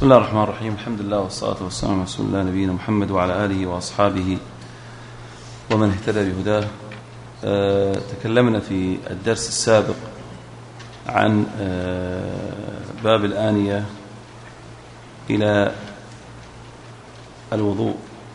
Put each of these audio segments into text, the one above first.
بسم الله الرحمن الرحيم. الحمد لله والصلاة والسلام على رسول الله نبينا محمد وعلى آله وأصحابه ومن اهتدى بهداه. تكلمنا في الدرس السابق عن باب الآنية إلى الوضوء،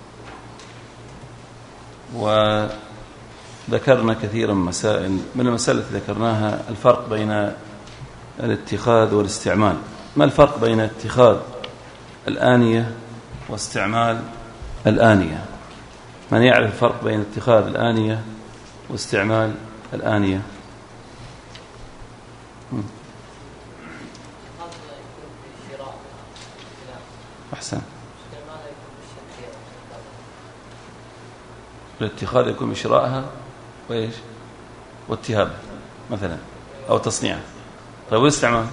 وذكرنا كثيرا مسائل. من المسائل التي ذكرناها الفرق بين الاتخاذ والاستعمال. ما الفرق بين اتخاذ الآنية واستعمال الآنية؟ من يعرف الفرق بين اتخاذ الآنية واستعمال الآنية؟ أحسن. الاتخاذ يكون بشرائها وإيش واتهابها مثلا أو تصنيعها. طيب والاستعمال؟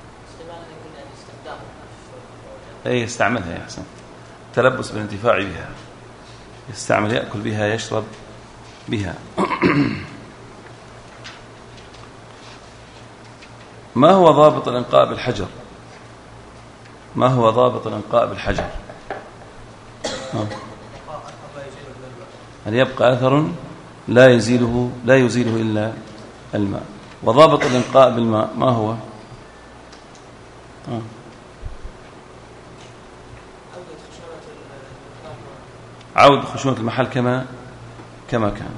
أي يستعملها يا حسن، تلبس بالانتفاع بها، يستعمل، يأكل بها، يشرب بها. ما هو ضابط الإنقاء بالحجر؟ ما هو ضابط الإنقاء بالحجر؟ أن يبقى أثر لا يزيله إلا الماء. وضابط الإنقاء بالماء ما هو؟ عود خشونة المحل كما كان.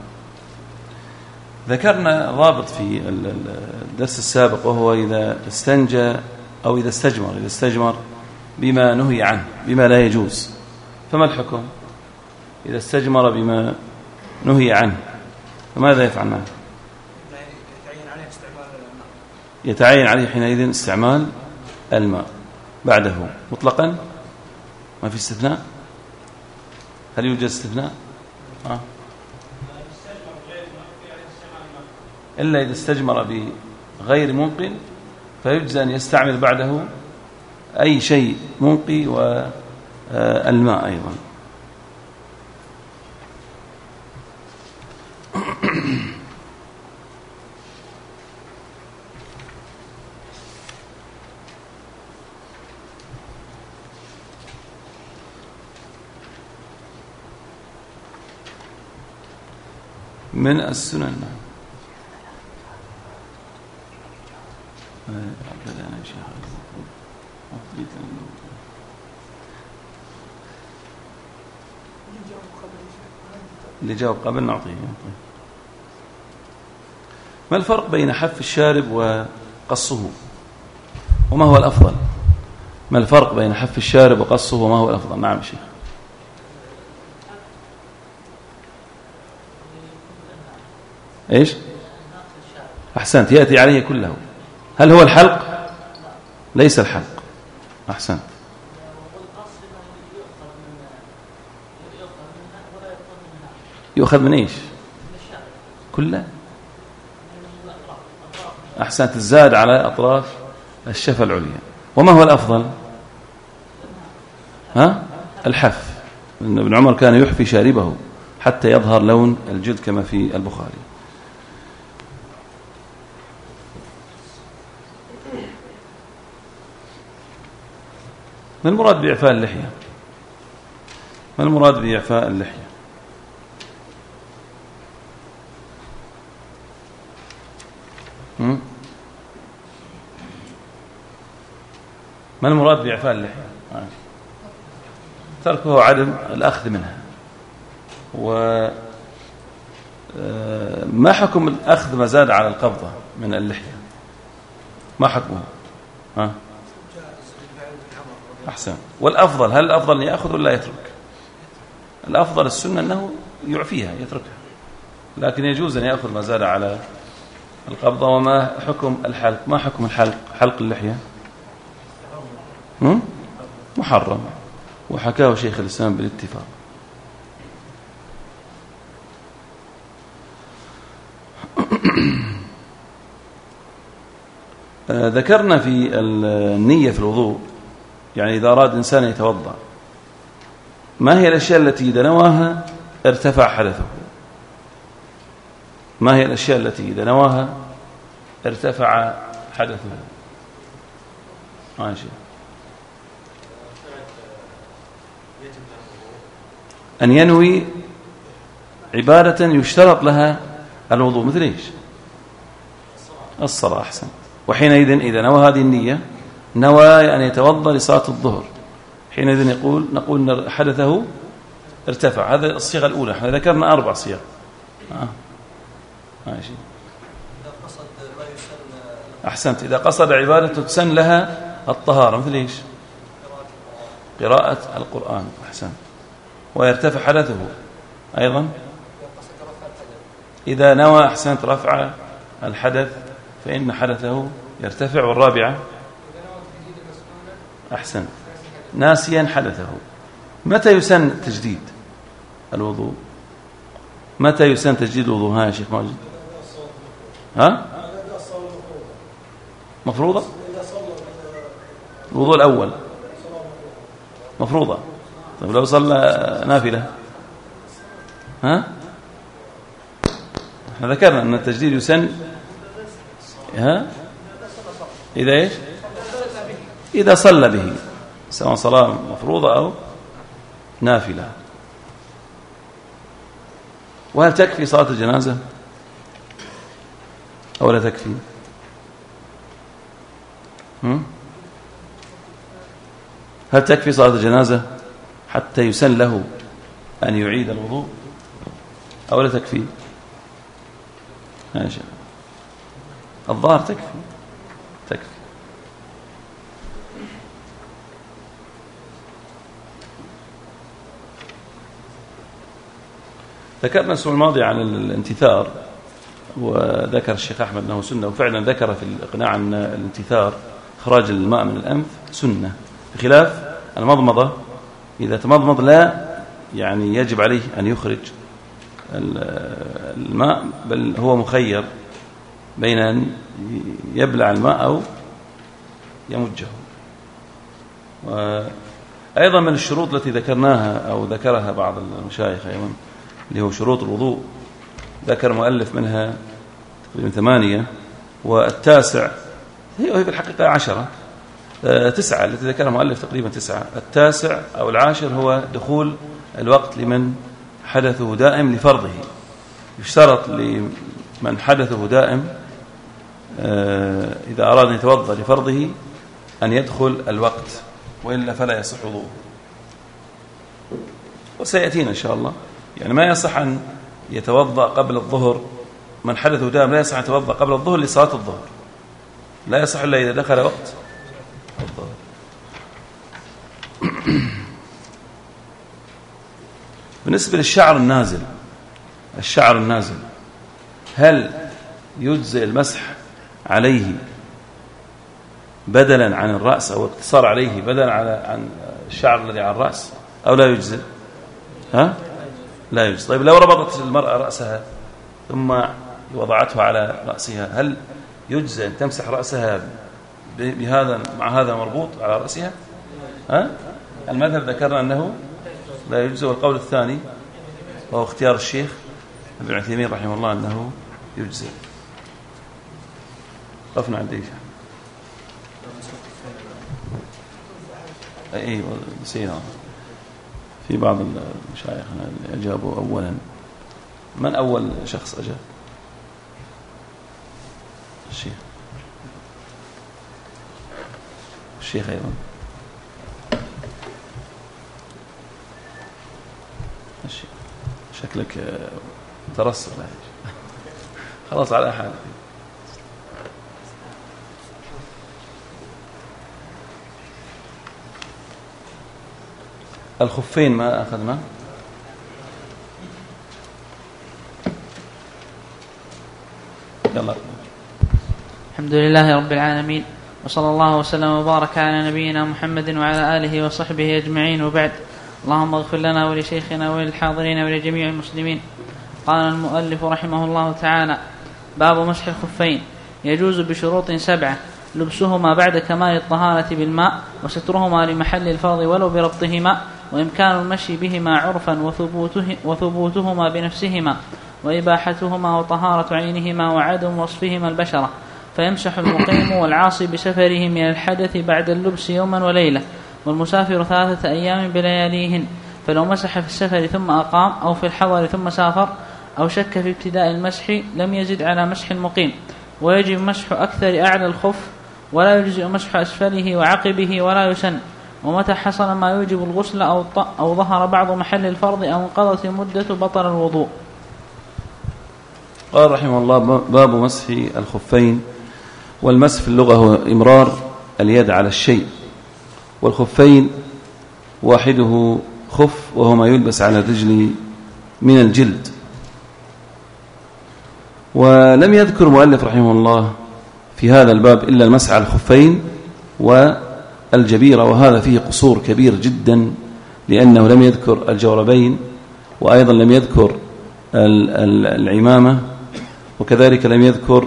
ذكرنا ضابط في الدرس السابق، وهو إذا استنجى أو إذا استجمر بما نهي عنه، بما لا يجوز، فما الحكم؟ إذا استجمر بما نهي عنه فماذا يفعل معه؟ يتعين عليه حينئذ استعمال الماء بعده مطلقا، ما في استثناء؟ هل يوجد استثناء؟ إلا إذا استجمر بغير منق فيجزى أن يستعمل بعده أي شيء منقي والماء أيضا. من السنن اللي جاوب قبل نعطيه. ما الفرق بين حف الشارب وقصه، وما هو الأفضل؟ ما الفرق بين حف الشارب وقصه وما هو الأفضل؟ نعم شيخ. إيش؟ أحسنت، يأتي عليه كله. هل هو الحلق؟ ليس الحلق. أحسنت. يؤخذ من إيش؟ كله. أحسنت، الزاد على أطراف الشفة العليا. وما هو الأفضل؟ الحف. ابن عمر كان يحفي شاربه حتى يظهر لون الجلد كما في البخاري. ما المراد بإعفاء اللحية؟ ما المراد بإعفاء اللحية؟ ما المراد بإعفاء اللحية؟ تركه عدم الأخذ منها. وما حكم الأخذ ما زاد على القبضة من اللحية؟ ما حكمه؟ أحسن. والأفضل، هل الأفضل أن يأخذ ولا يترك؟ الأفضل السنة أنه يعفيها، يتركها، لكن يجوز أن يأخذ ما زاد على القبضة. وما حكم الحلق؟ ما حكم الحلق؟ حلق اللحية محرم، وحكاه شيخ الإسلام بالاتفاق. ذكرنا في النية في الوضوء، يعني إذا أراد إنسان يتوضأ، ما هي الأشياء التي إذا نواها ارتفع حدثه؟ ما هي الأشياء التي إذا نواها ارتفع حدثه؟ ماشي. أن ينوي عبادة يشترط لها الوضوء، مثل إيش؟ الصلاة. أحسن. وحينئذ إذا نوى هذه النية، نوى أن يتوضأ لصلاة الظهر، حينئذ نقول أن حدثه ارتفع. هذا الصيغة الأولى. احنا ذكرنا 4 صيغ. ماشي. أحسنت. إذا قصد عبادة تسن لها الطهارة، مثل إيش؟ قراءة القرآن. أحسن. ويرتفع حدثه أيضا إذا نوى، أحسنت، رفع الحدث فإن حدثه يرتفع. والرابعة، أحسن، ناسيا حدثه. متى يسن تجديد الوضوء؟ متى يسن تجديد الوضوء؟ ها يا شيخ ماجد. ها؟ مفروضة؟ الوضوء الأول مفروضة. طيب لو صلى نافلة؟ ها؟ احنا ذكرنا أن التجديد يسن إذا إيش؟ إذا صلى به، سواء صلاة مفروضة أو نافلة. وهل تكفي صلاة الجنازة أو لا تكفي؟ هل تكفي صلاة الجنازة حتى يسن له أن يعيد الوضوء أو لا تكفي؟ ماشي. الظاهر تكفي. ذكرنا الأسبوع الماضي عن الانتثار، وذكر الشيخ أحمد أنه سنة، وفعلا ذكر في الإقناع أن الانتثار إخراج الماء من الأنف سنة، بخلاف المضمضة. إذا تمضمض لا يعني يجب عليه أن يخرج الماء، بل هو مخير بين أن يبلع الماء أو يمجه. وأيضا من الشروط التي ذكرناها أو ذكرها بعض المشايخ أيضا اللي هو شروط الوضوء، ذكر مؤلف منها تقريبا 8، والتاسع هي في الحقيقة 10 9 التي ذكرها مؤلف تقريبا 9. التاسع أو العاشر هو دخول الوقت لمن حدثه دائم لفرضه. يشترط لمن حدثه دائم إذا أراد أن يتوضأ لفرضه أن يدخل الوقت، وإلا فلا يصح وضوءه. وسيأتينا إن شاء الله. يعني ما يصح أن يتوضأ قبل الظهر، من حدثه دائم لا يصح أن يتوضأ قبل الظهر لصلاة الظهر، لا يصح إلا إذا دخل وقت الظهر. بالنسبة للشعر النازل، هل يجزئ المسح عليه بدلا عن الرأس، أو اقتصار عليه بدلا عن الشعر الذي على الرأس، أو لا يجزئ؟ لا يجزئ. طيب لو ربطت المرأة رأسها ثم وضعته على رأسها، هل يجزئ أن تمسح رأسها بهذا مع هذا مربوط على رأسها؟ المذهب ذكرنا أنه لا يجزئ، والقول الثاني وهو اختيار الشيخ ابن عثيمين رحمه الله أنه يجزئ. قفنا عند ايش؟ اي نسينا. في بعض المشايخ اجابوا اولا. من اول شخص اجاب؟ الشيخ ايضا. الشيخ شكلك ترسل. خلاص على حال. الخفين ما أخذنا؟ يلا. الحمد لله رب العالمين، وصلى الله وسلم وبارك على نبينا محمد وعلى آله وصحبه أجمعين، وبعد. اللهم اغفر لنا ولشيخنا وللحاضرين ولجميع المسلمين. قال المؤلف رحمه الله تعالى: باب مسح الخفين. يجوز بشروط 7: لبسهما بعد كمال الطهارة بالماء، وسترهما لمحل الفرض ولو بربطهما، وإمكان المشي بهما عرفا وثبوتهما بنفسهما، وإباحتهما وطهارة عينهما وعدم وصفهما البشرة، فيمسح المقيم والعاصي بسفره من الحدث بعد اللبس يوما وليلة، والمسافر 3 أيام بلياليهن، فلو مسح في السفر ثم أقام أو في الحضر ثم سافر أو شك في ابتداء المسح لم يزد على مسح المقيم، ويجب مسح أكثر أعلى الخف ولا يجزئ مسح أسفله وعقبه ولا يسن. ومتى حصل ما يوجب الغسل أو ظهر بعض محل الفرض أو انقضت المدة بطل الوضوء. قال رحمه الله: باب مسح الخفين. والمسح في اللغة هو إمرار اليد على الشيء، والخفين واحده خف وهو ما يلبس على الرجل من الجلد. ولم يذكر المؤلف رحمه الله في هذا الباب إلا المسح على الخفين والجبيرة، وهذا فيه قصور كبير جدا، لأنه لم يذكر الجوربين، وأيضا لم يذكر العمامة، وكذلك لم يذكر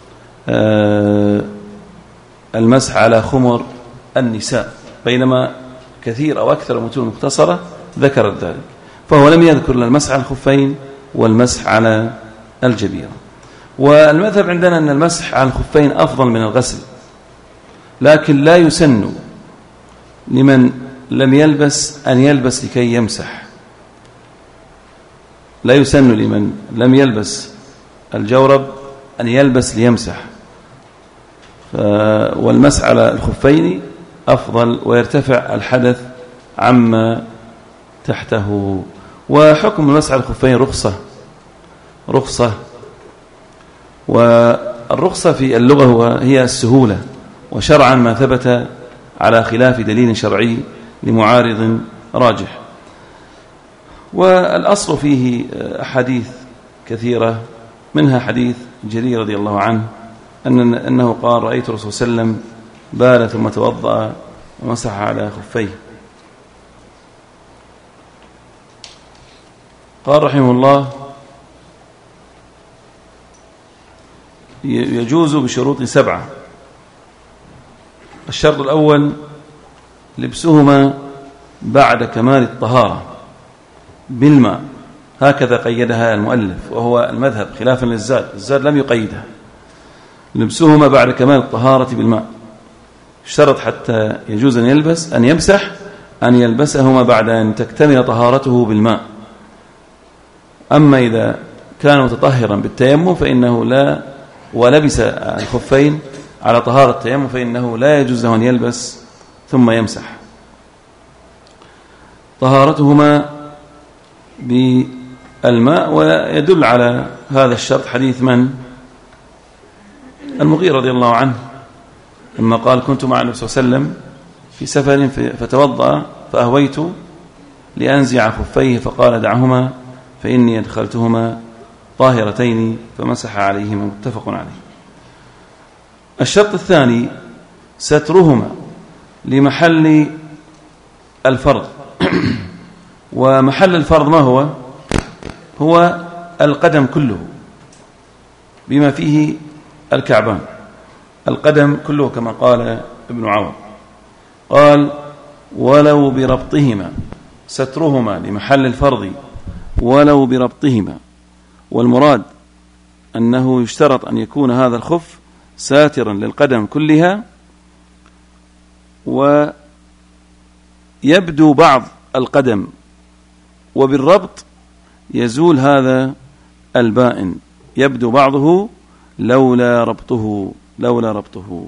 المسح على خمر النساء، بينما كثير أو أكثر المتون المختصرة ذكرت ذلك. فهو لم يذكر المسح على الخفين والمسح على الجبيرة. والمذهب عندنا أن المسح على الخفين أفضل من الغسل، لكن لا يسن لمن لم يلبس أن يلبس لكي يمسح. لا يسن لمن لم يلبس الجورب أن يلبس ليمسح، والمسح على الخفين أفضل ويرتفع الحدث عما تحته. وحكم المسح على الخفين رخصة، والرخصة في اللغة هي السهولة، وشرعا ما ثبت على خلاف دليل شرعي لمعارض راجح. والأصل فيه أحاديث كثيرة، منها حديث جرير رضي الله عنه أنه قال: رأيت الرسول صلى الله عليه وسلم بال ثم توضأ ومسح على خفيه. قال رحمه الله: يجوز بشروط 7. الشرط الأول: لبسهما بعد كمال الطهارة بالماء، هكذا قيدها المؤلف، وهو المذهب خلافا للزاد. الزاد لم يقيدها، لبسهما بعد كمال الطهارة بالماء. اشترط حتى يجوز أن يمسح أن يلبسهما بعد أن تكتمل طهارته بالماء. أما إذا كان متطهرا بالتيمم فإنه لا، ولبس الخفين على طهارة التيمم فإنه لا يجوز له أن يلبس ثم يمسح. طهارتهما بالماء. ويدل على هذا الشرط حديث من؟ المغيرة رضي الله عنه لما قال: كنت مع النبي صلى الله عليه وسلم في سفر فتوضأ فأهويت لأنزع خفيه فقال: دعهما فإني أدخلتهما طاهرتين، فمسح عليهما. متفق عليه. الشرط الثاني: سترهما لمحل الفرض. ومحل الفرض ما هو؟ هو القدم كله بما فيه الكعبان، القدم كله، كما قال ابن عون، قال: ولو بربطهما. سترهما لمحل الفرض ولو بربطهما. والمراد أنه يشترط أن يكون هذا الخف ساترا للقدم كلها، ويبدو بعض القدم، وبالربط يزول هذا البائن، يبدو بعضه لولا ربطه.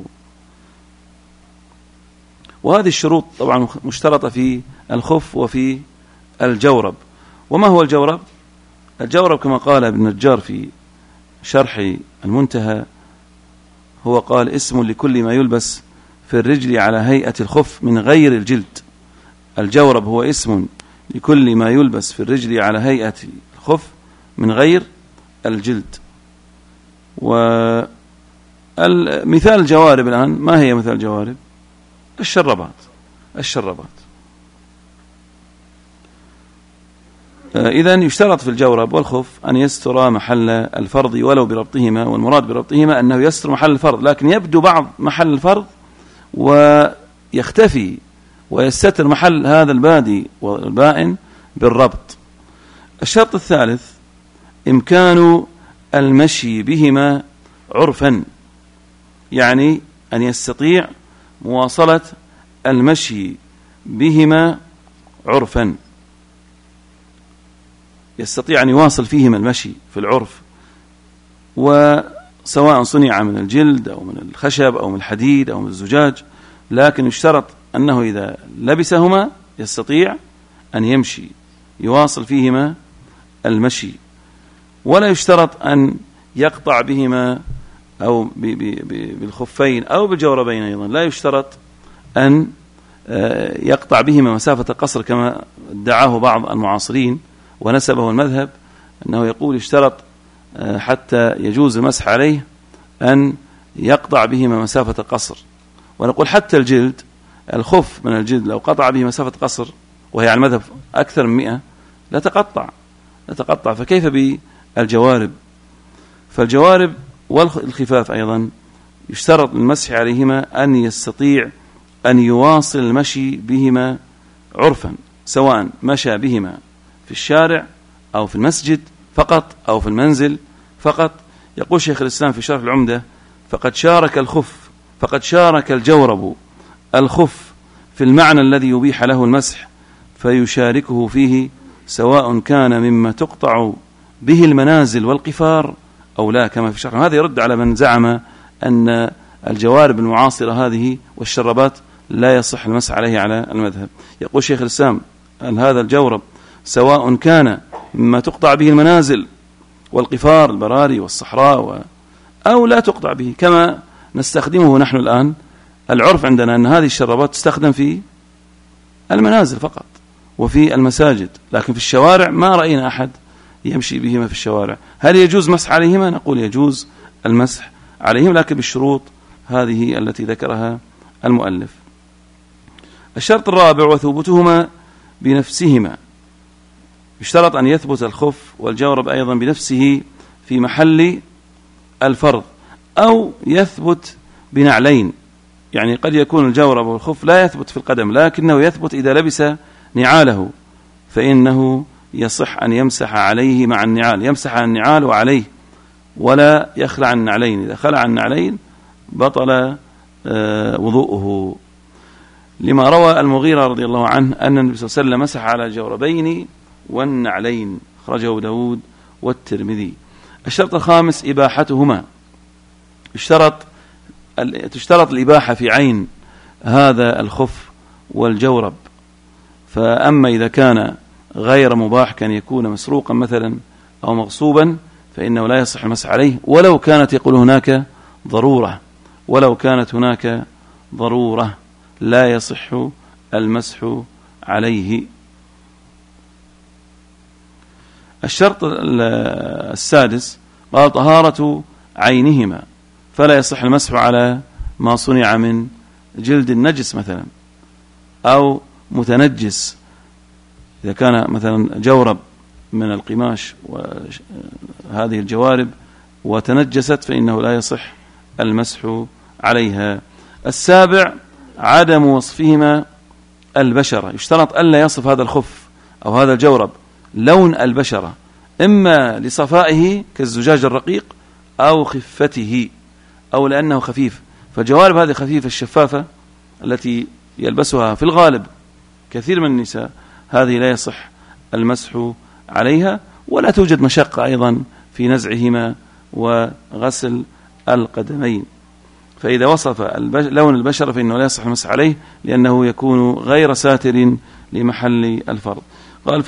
وهذه الشروط طبعا مشترطة في الخف وفي الجورب. وما هو الجورب؟ الجورب كما قال ابن النجار في شرح المنتهى، هو قال: اسم لكل ما يلبس في الرجل على هيئة الخف من غير الجلد. الجورب هو اسم لكل ما يلبس في الرجل على هيئة الخف من غير الجلد. ومثال الجوارب الآن، ما هي مثال الجوارب؟ الشربات. إذن يشترط في الجورب والخف أن يستر محل الفرض ولو بربطهما. والمراد بربطهما أنه يستر محل الفرض، لكن يبدو بعض محل الفرض ويختفي، ويستتر محل هذا البادي والبائن بالربط. الشرط الثالث: إمكان المشي بهما عرفا، يعني أن يستطيع مواصلة المشي بهما عرفا. يستطيع أن يواصل فيهما المشي في العرف، وسواء صنع من الجلد أو من الخشب أو من الحديد أو من الزجاج، لكن يشترط أنه إذا لبسهما يستطيع أن يمشي يواصل فيهما المشي، ولا يشترط أن يقطع بهما أو بالخفين أو بالجوربين أيضا، لا يشترط أن يقطع بهما مسافة القصر كما ادعاه بعض المعاصرين ونسبه المذهب، أنه يقول يشترط حتى يجوز المسح عليه أن يقطع بهما مسافة القصر. ونقول حتى الجلد، الخف من الجلد لو قطع به مسافة قصر وهي على المذهب أكثر من 100 لا تقطع، فكيف بالجوارب؟ فالجوارب والخفاف أيضا يشترط للمسح عليهما أن يستطيع أن يواصل المشي بهما عرفا، سواء مشى بهما في الشارع أو في المسجد فقط أو في المنزل فقط. يقول شيخ الإسلام في شرح العمدة: فقد شارك الجورب الخف في المعنى الذي يبيح له المسح، فيشاركه فيه سواء كان مما تقطع به المنازل والقفار أو لا، كما في شرح. هذا يرد على من زعم أن الجوارب المعاصرة هذه والشربات لا يصح المسح عليه على المذهب. يقول شيخ الإسلام: هذا الجورب سواء كان مما تقطع به المنازل والقفار، البراري والصحراء، أو لا تقطع به، كما نستخدمه نحن الآن. العرف عندنا أن هذه الشربات تستخدم في المنازل فقط وفي المساجد، لكن في الشوارع ما رأينا أحد يمشي بهما في الشوارع. هل يجوز مسح عليهما؟ نقول يجوز المسح عليهم، لكن بالشروط هذه التي ذكرها المؤلف. الشرط الرابع: وثبوتهما بنفسهما. يشترط أن يثبت الخف والجورب أيضا بنفسه في محل الفرض، أو يثبت بنعلين. يعني قد يكون الجورب والخف لا يثبت في القدم، لكنه يثبت إذا لبس نعاله، فإنه يصح أن يمسح عليه مع النعال، يمسح عن النعال وعليه ولا يخلع النعلين. إذا خلع النعلين بطل وضوءه، لما روى المغيرة رضي الله عنه أن النبي صلى الله عليه وسلم مسح على الجوربين والنعلين، أخرجه داود والترمذي. الشرط الخامس: إباحتهما. تشترط الإباحة في عين هذا الخف والجورب، فأما إذا كان غير مباح، كان يكون مسروقا مثلا أو مغصوبا، فإنه لا يصح المسح عليه ولو كانت يقول هناك ضرورة لا يصح المسح عليه. الشرط السادس: قال طهارة عينهما، فلا يصح المسح على ما صنع من جلد النجس مثلا أو متنجس. إذا كان مثلا جورب من القماش وهذه الجوارب وتنجست فإنه لا يصح المسح عليها. السابع: عدم وصفهما البشرة. يشترط ألا يصف هذا الخف أو هذا الجورب لون البشرة، إما لصفائه كالزجاج الرقيق أو خفته أو لأنه خفيف. فالجوارب هذه خفيفة الشفافة التي يلبسها في الغالب كثير من النساء، هذه لا يصح المسح عليها، ولا توجد مشقة أيضا في نزعهما وغسل القدمين. فإذا وصف لون البشرة فإنه لا يصح المسح عليه، لأنه يكون غير ساتر لمحل الفرض. قال: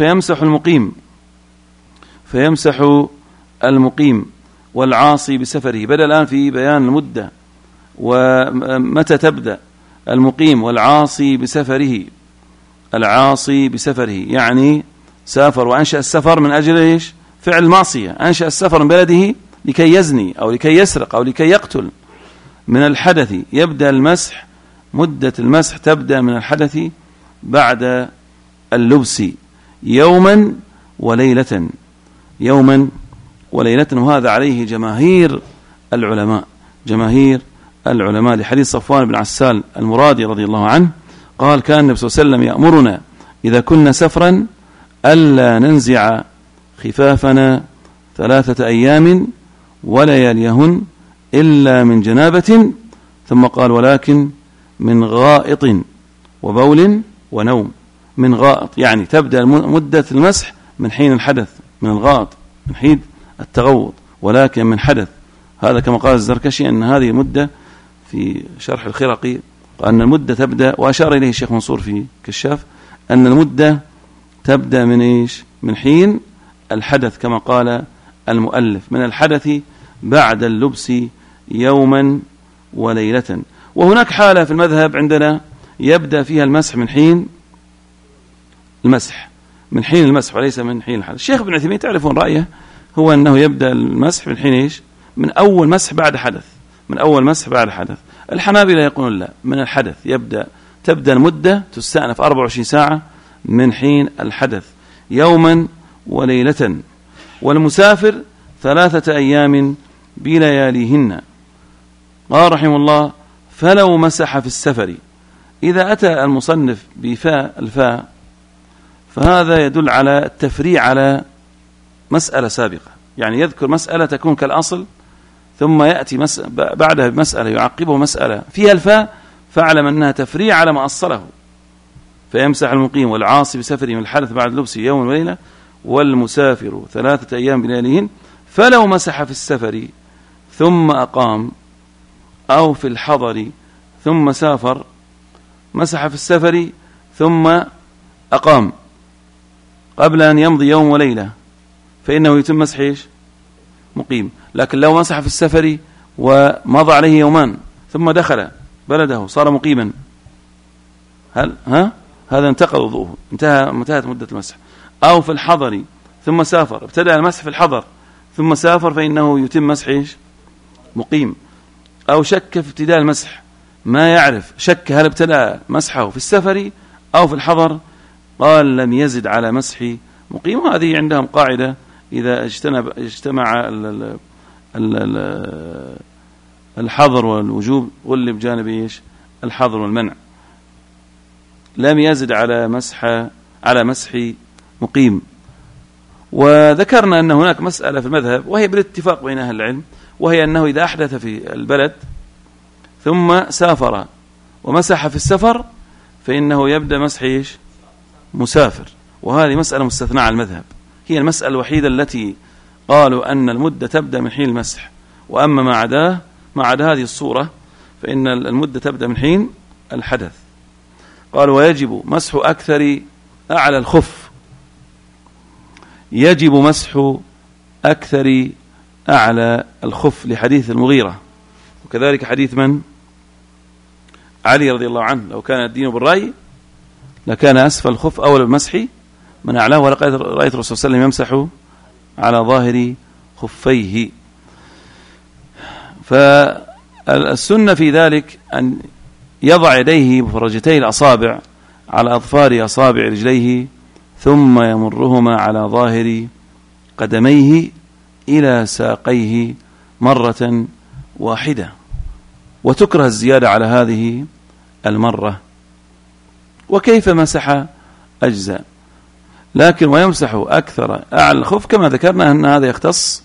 فيمسح المقيم والعاصي بسفره. بدأ الآن في بيان المدة ومتى تبدأ. المقيم والعاصي بسفره. العاصي بسفره يعني سافر وأنشأ السفر من أجل إيش؟ فعل المعصية. أنشأ السفر من بلده لكي يزني أو لكي يسرق أو لكي يقتل. من الحدث يبدأ المسح، مدة المسح تبدأ من الحدث بعد اللبس يوما وليلة، وهذا عليه جماهير العلماء لحديث صفوان بن عسال المرادي رضي الله عنه قال: كان النبي صلى الله عليه وسلم يأمرنا إذا كنا سفرا ألا ننزع خفافنا 3 أيام ولياليهن إلا من جنابة، ثم قال: ولكن من غائط وبول ونوم. من غائط يعني تبدأ مدة المسح من حين الحدث من الغائط من حين التغوط، ولكن من حدث. هذا كما قال الزركشي أن هذه المدة في شرح الخرقي أن المدة تبدأ، وأشار إليه الشيخ منصور في كشاف، أن المدة تبدأ من إيش؟ من حين الحدث كما قال المؤلف، من الحدث بعد اللبس يوما وليلة. وهناك حالة في المذهب عندنا يبدأ فيها المسح من حين المسح، من حين المسح وليس من حين الحدث. الشيخ ابن عثيمين تعرفون رأيه هو أنه يبدأ المسح من حين إيش؟ من أول مسح بعد حدث، من أول مسح بعد حدث. الحنابلة يقولون لا، من الحدث تبدأ المدة تستأنف 24 ساعة من حين الحدث يوما وليلة. والمسافر 3 أيام بلياليهن. قال رحمه الله: فلو مسح في السفر. إذا أتى المصنف بفاء الفاء فهذا يدل على التفريع على مسألة سابقة، يعني يذكر مسألة تكون كالأصل ثم يأتي بعدها بمسألة يعقبه مسألة فيها الفاء، فاعلم أنها تفريع على ما أصله. فيمسح المقيم والعاصي بسفره من الحدث بعد لبسه يوم وليلة، والمسافر 3 أيام بلياليهن. فلو مسح في السفر ثم أقام، أو في الحضر ثم سافر، مسح في السفر ثم أقام قبل أن يمضي يوم وليلة، فإنه يتم مسح إيش؟ مقيم. لكن لو مسح في السفر ومضى عليه يومان ثم دخل بلده صار مقيما، هذا انتقض وضوءه، انتهت مدة المسح. أو في الحضر ثم سافر، ابتدأ المسح في الحضر ثم سافر، فإنه يتم مسح إيش؟ مقيم. أو شك في ابتداء المسح، ما يعرف، شك هل ابتدأ مسحه في السفر أو في الحضر، قال لم يزد على مسح مقيم. وهذه عندهم قاعدة: إذا اجتمع الحظر والوجوب غلب جانب إيش؟ الحظر والمنع. لم يزد على مسح مقيم. وذكرنا أن هناك مسألة في المذهب وهي بالاتفاق بين أهل العلم، وهي أنه إذا أحدث في البلد ثم سافر ومسح في السفر فإنه يبدأ مسح إيش؟ مسافر. وهذه مسألة مستثناء على المذهب، هي المسألة الوحيدة التي قالوا أن المدة تبدأ من حين المسح. وأما ما عدا هذه الصورة فإن المدة تبدأ من حين الحدث. قال: ويجب مسح أكثر أعلى الخف. يجب مسح أكثر أعلى الخف لحديث المغيرة، وكذلك حديث من؟ علي رضي الله عنه: لو كان الدين بالرأي لكان أسفل الخف أولى بالمسح من أعلاه، ولقد رأيت الرسول صلى الله عليه وسلم يمسح على ظاهر خفيه. فالسنة في ذلك أن يضع يديه بفرجتي الأصابع على أظفار أصابع رجليه، ثم يمرهما على ظاهر قدميه إلى ساقيه مرة واحدة، وتكره الزيادة على هذه المرة. وكيف مسح أجزاء، لكن ويمسح أكثر أعلى الخف كما ذكرنا أن هذا يختص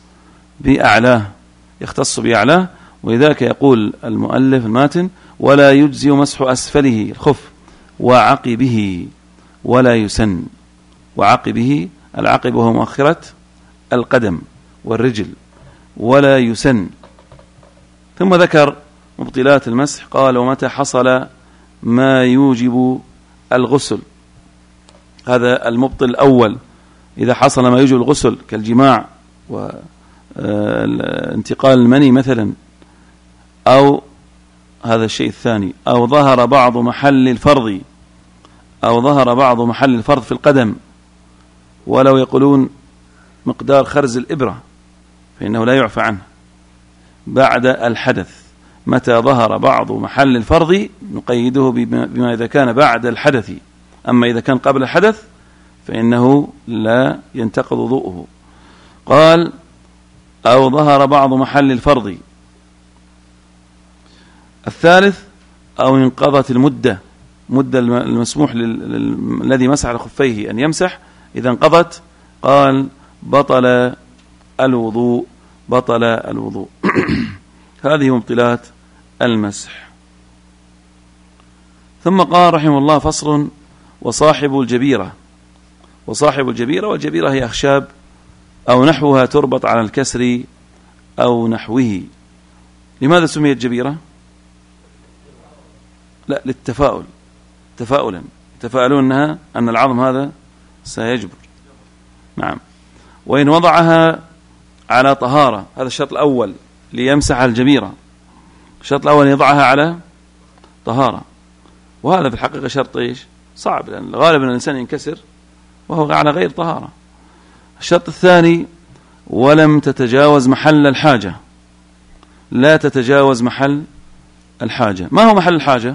بأعلاه. ولذلك يقول المؤلف الماتن: ولا يجزي مسح أسفله الخف وعقبه ولا يسن. وعقبه، العقب وهو مؤخرة القدم والرجل، ولا يسن. ثم ذكر مبطلات المسح، قال: ومتى حصل ما يوجب الغسل. هذا المبطل الأول، إذا حصل ما يوجب الغسل كالجماع وانتقال المني مثلا، أو هذا الشيء الثاني، أو ظهر بعض محل الفرض في القدم، ولو يقولون مقدار خرز الإبرة فإنه لا يعفى عنه بعد الحدث. متى ظهر بعض محل الفرض نقيده بما إذا كان بعد الحدث، أما إذا كان قبل الحدث فإنه لا ينتقض وضوءه. قال: أو ظهر بعض محل الفرض. الثالث: أو انقضت المدة المسموح الذي مسح على خفيه أن يمسح، إذا انقضت قال: بطل الوضوء. هذه مبطلات المسح. ثم قال رحمه الله: فصل: وصاحب الجبيرة. والجبيرة هي أخشاب أو نحوها تربط على الكسر أو نحوه. لماذا سميت جبيرة؟ لا، للتفاؤل، تفاؤلا يتفاءلون أن العظم هذا سيجبر. نعم. وإن وضعها على طهارة، هذا الشرط الأول ليمسح الجبيرة، الشرط الأول يضعها على طهارة، وهذا في الحقيقة شرط صعب، لأن غالبا الإنسان ينكسر وهو على غير طهارة. الشرط الثاني ولم تتجاوز محل الحاجة، لا تتجاوز محل الحاجة. ما هو محل الحاجة؟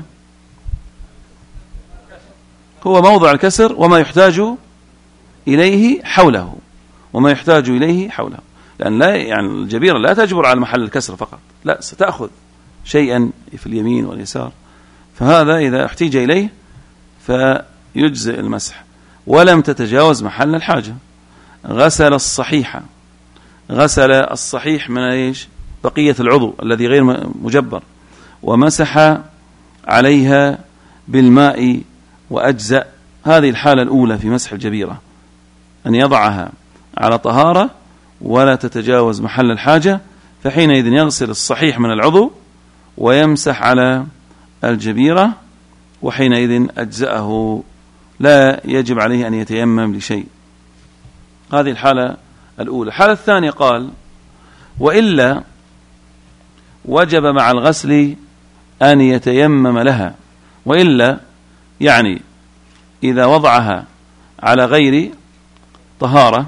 هو موضع الكسر وما يحتاج إليه حوله، وما يحتاج إليه حوله، لأن لا يعني الجبيرة لا تجبر على محل الكسر فقط، لا، ستأخذ شيئا في اليمين واليسار، فهذا إذا احتاج إليه فيجزئ المسح. ولم تتجاوز محل الحاجة. غسل الصحيحة، غسل الصحيح من بقية العضو الذي غير مجبر، ومسح عليها بالماء وأجزأ. هذه الحالة الأولى في مسح الجبيرة، أن يضعها على طهارة ولا تتجاوز محل الحاجة، فحينئذ يغسل الصحيح من العضو ويمسح على الجبيرة، وحينئذ أجزأه، لا يجب عليه أن يتيمم لشيء. هذه الحالة الأولى. الحالة الثانية قال وإلا وجب مع الغسل أن يتيمم لها. وإلا يعني إذا وضعها على غير طهارة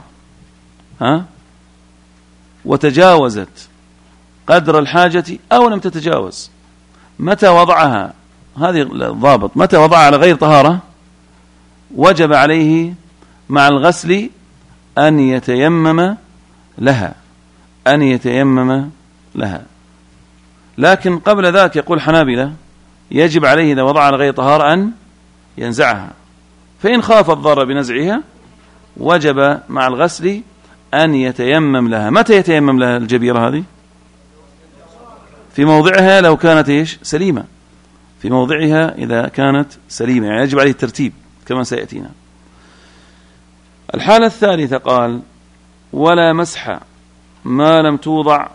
وتجاوزت قدر الحاجة أو لم تتجاوز، متى وضعها، هذه الضابط، متى وضعها على غير طهارة وجب عليه مع الغسل أن يتيمم لها، أن يتيمم لها. لكن قبل ذلك يقول حنابلة يجب عليه إذا وضع على غير طهارة أن ينزعها، فإن خاف الضرر بنزعها وجب مع الغسل أن يتيمم لها. متى يتيمم لها الجبيرة هذه؟ في موضعها لو كانت سليمة، في موضعها إذا كانت سليمة، يعني يجب عليه الترتيب كما سيأتينا. الحالة الثالثة قال ولا مسح ما لم توضع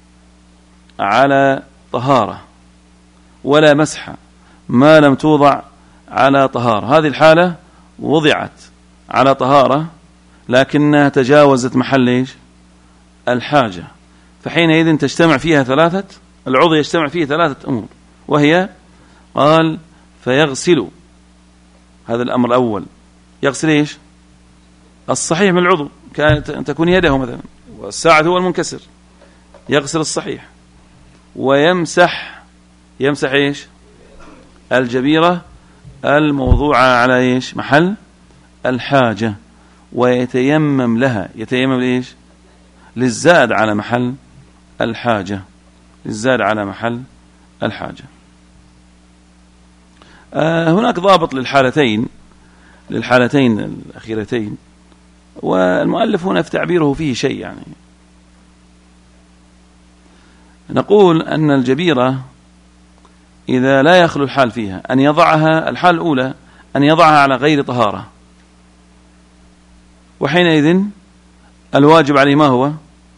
على طهارة، ولا مسح ما لم توضع على طهارة. هذه الحالة وضعت على طهارة لكنها تجاوزت محل الحاجة، فحينئذ تجتمع فيها العضو يجتمع فيه ثلاثة أمور، وهي قال فيغسل، هذا الأمر الأول، يغسل الصحيح من العضو، أن تكون يده مثلا، والساعة هو المنكسر، يغسل الصحيح، ويمسح الجبيرة الموضوعة على محل الحاجة، ويتيمم لها، يتيمم للزاد على محل الحاجة، للزاد على محل الحاجة. هناك ضابط للحالتين الأخيرتين، والمؤلف هنا في تعبيره فيه شيء، يعني نقول أن الجبيرة إذا لا يخلو الحال فيها أن يضعها، الحال الأولى أن يضعها على غير طهارة، وحينئذ الواجب عليه ما هو؟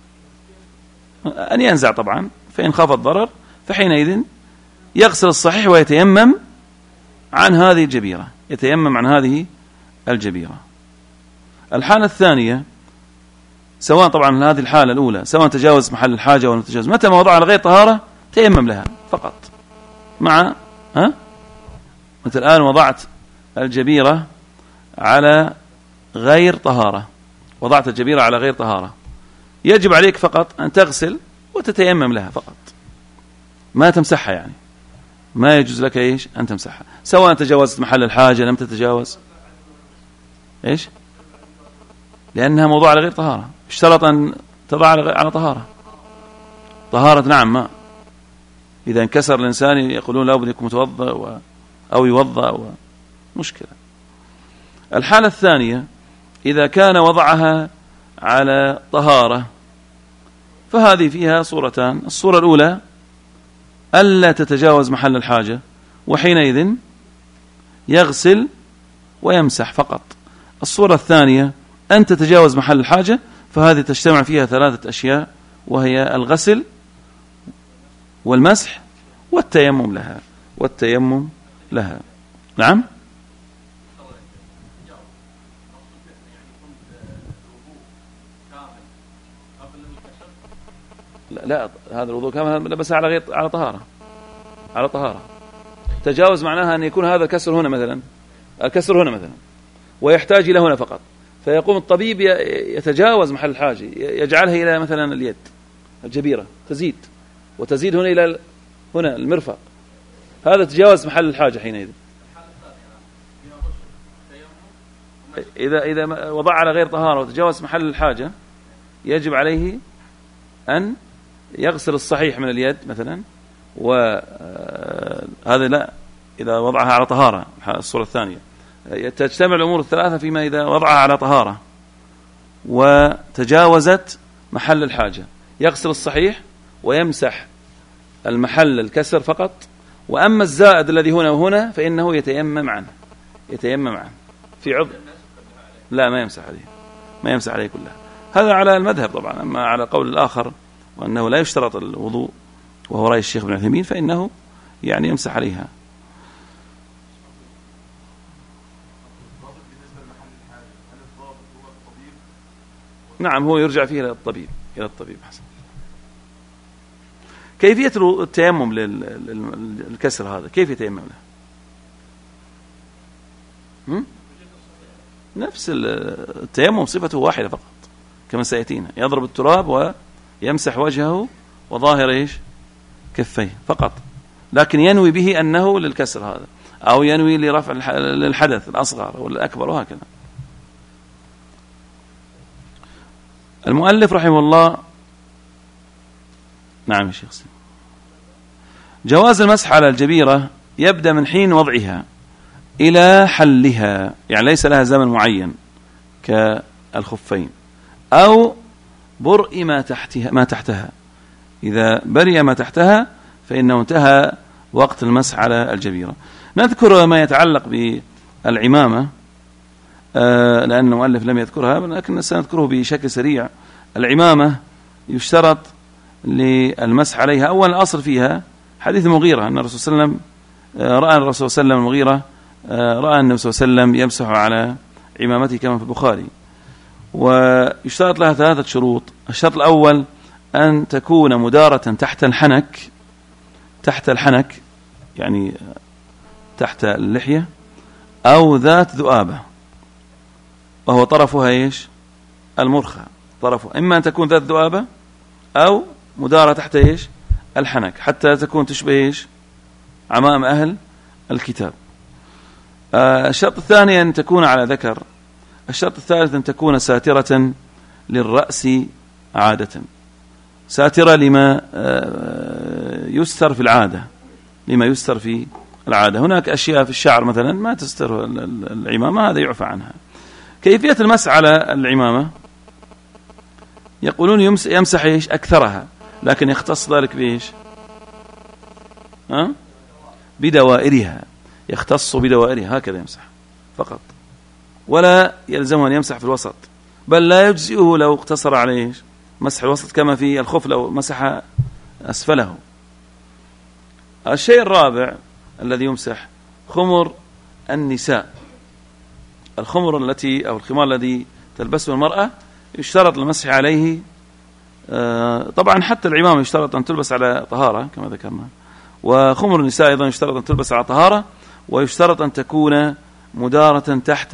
أن ينزع طبعا، فإن خاف الضرر فحينئذ يغسل الصحيح ويتيمم عن هذه الجبيرة، يتيمم عن هذه الجبيرة. الحالة الثانية سواء طبعا هذه الحالة الأولى سواء تجاوز محل الحاجة ولا تجاوز، متى ما وضع على غير طهارة تيمم لها فقط، مع مثل الآن وضعت الجبيرة على غير طهارة، وضعت الجبيرة على غير طهارة، يجب عليك فقط أن تغسل وتتيمم لها فقط، ما تمسحها، يعني ما يجوز لك أن تمسحها، سواء تجاوزت محل الحاجة لم تتجاوز، لأنها موضوع على غير طهارة. اشترط أن تضع على طهارة نعم ما، إذا انكسر الإنسان يقولون لا بد يكون متوضأ أو يوضأ، مشكلة. الحالة الثانية إذا كان وضعها على طهارة، فهذه فيها صورتان، الصورة الأولى ألا تتجاوز محل الحاجة، وحينئذ يغسل ويمسح فقط. الصورة الثانية أن تتجاوز محل الحاجة، فهذه تجتمع فيها 3 أشياء، وهي الغسل والمسح والتيمم لها. نعم. لا هذا الوضوء كامل بس على طهارة. تجاوز معناها أن يكون هذا الكسر هنا مثلا ويحتاج إلى هنا فقط، فيقوم الطبيب يتجاوز محل الحاجة، يجعلها إلى مثلا اليد الجبيرة، تزيد هنا إلى هنا المرفق، هذا تجاوز محل الحاجة حينئذ. إذا وضع على غير طهارة وتجاوز محل الحاجة يجب عليه أن يغسل الصحيح من اليد مثلا، وهذا لا إذا وضعها على طهارة. الصورة الثانية تجتمع الأمور ال3 فيما إذا وضعها على طهارة وتجاوزت محل الحاجة، يغسل الصحيح ويمسح المحل الكسر فقط، وأما الزائد الذي هنا وهنا فإنه يتيمم عنه في عضو. لا ما يمسح عليه كلها. هذا على المذهب طبعا. أما على قول الآخر وأنه لا يشترط الوضوء وهو رأي الشيخ ابن عثيمين فإنه يعني يمسح عليها. نعم هو يرجع فيه إلى الطبيب. حسن. كيفية التيمم للكسر هذا كيف يتيمم له؟ نفس التيمم صفته واحدة فقط كما سيأتينا، يضرب التراب ويمسح وجهه وظاهر كفيه فقط، لكن ينوي به أنه للكسر هذا، أو ينوي لرفع للحدث الأصغر والأكبر وهكذا. المؤلف رحمه الله. نعم يا شيخ. جواز المسح على الجبيرة يبدأ من حين وضعها إلى حلها، يعني ليس لها زمن معين كالخفين، أو برء ما تحتها. إذا برئ ما تحتها فإنه انتهى وقت المسح على الجبيرة. نذكر ما يتعلق بالعمامة لأن المؤلف لم يذكرها، لكن سنذكره بشكل سريع. العمامة يشترط للمسح عليها أولا الأصل فيها حديث المغيرة أن الرسول صلى الله عليه وسلم رأى الرسول صلى الله عليه وسلم المغيرة رأى النبي صلى الله عليه وسلم يمسح على عمامته كما في البخاري. ويشترط لها 3 شروط. الشرط الأول أن تكون مدارة تحت الحنك يعني تحت اللحية، أو ذات ذؤابة وهو طرفها المرخى، طرفها إما أن تكون ذات ذؤابة أو مدارة تحت الحنك، حتى تكون تشبه عمام أهل الكتاب. الشرط الثاني أن تكون على ذكر. الشرط الثالث أن تكون ساترة للرأس عادة، ساترة لما يستر في العادة. هناك أشياء في الشعر مثلا ما تستر العمامة، هذا يعفى عنها. كيفية المسح على العمامة يقولون يمسح أكثرها، لكن يختص ذلك بدوائرها، يختص بدوائرها، هكذا يمسح فقط، ولا يلزمه أن يمسح في الوسط، بل لا يجزئه لو اقتصر عليه مسح الوسط كما في الخف لو مسح أسفله. الشيء الرابع الذي يمسح خمر النساء، الخمر التي أو الخمار الذي تلبسه المرأة يشترط المسح عليه. طبعا حتى العمامة يشترط أن تلبس على طهارة كما ذكرنا، وخمر النساء أيضا يشترط أن تلبس على طهارة، ويشترط أن تكون مدارة تحت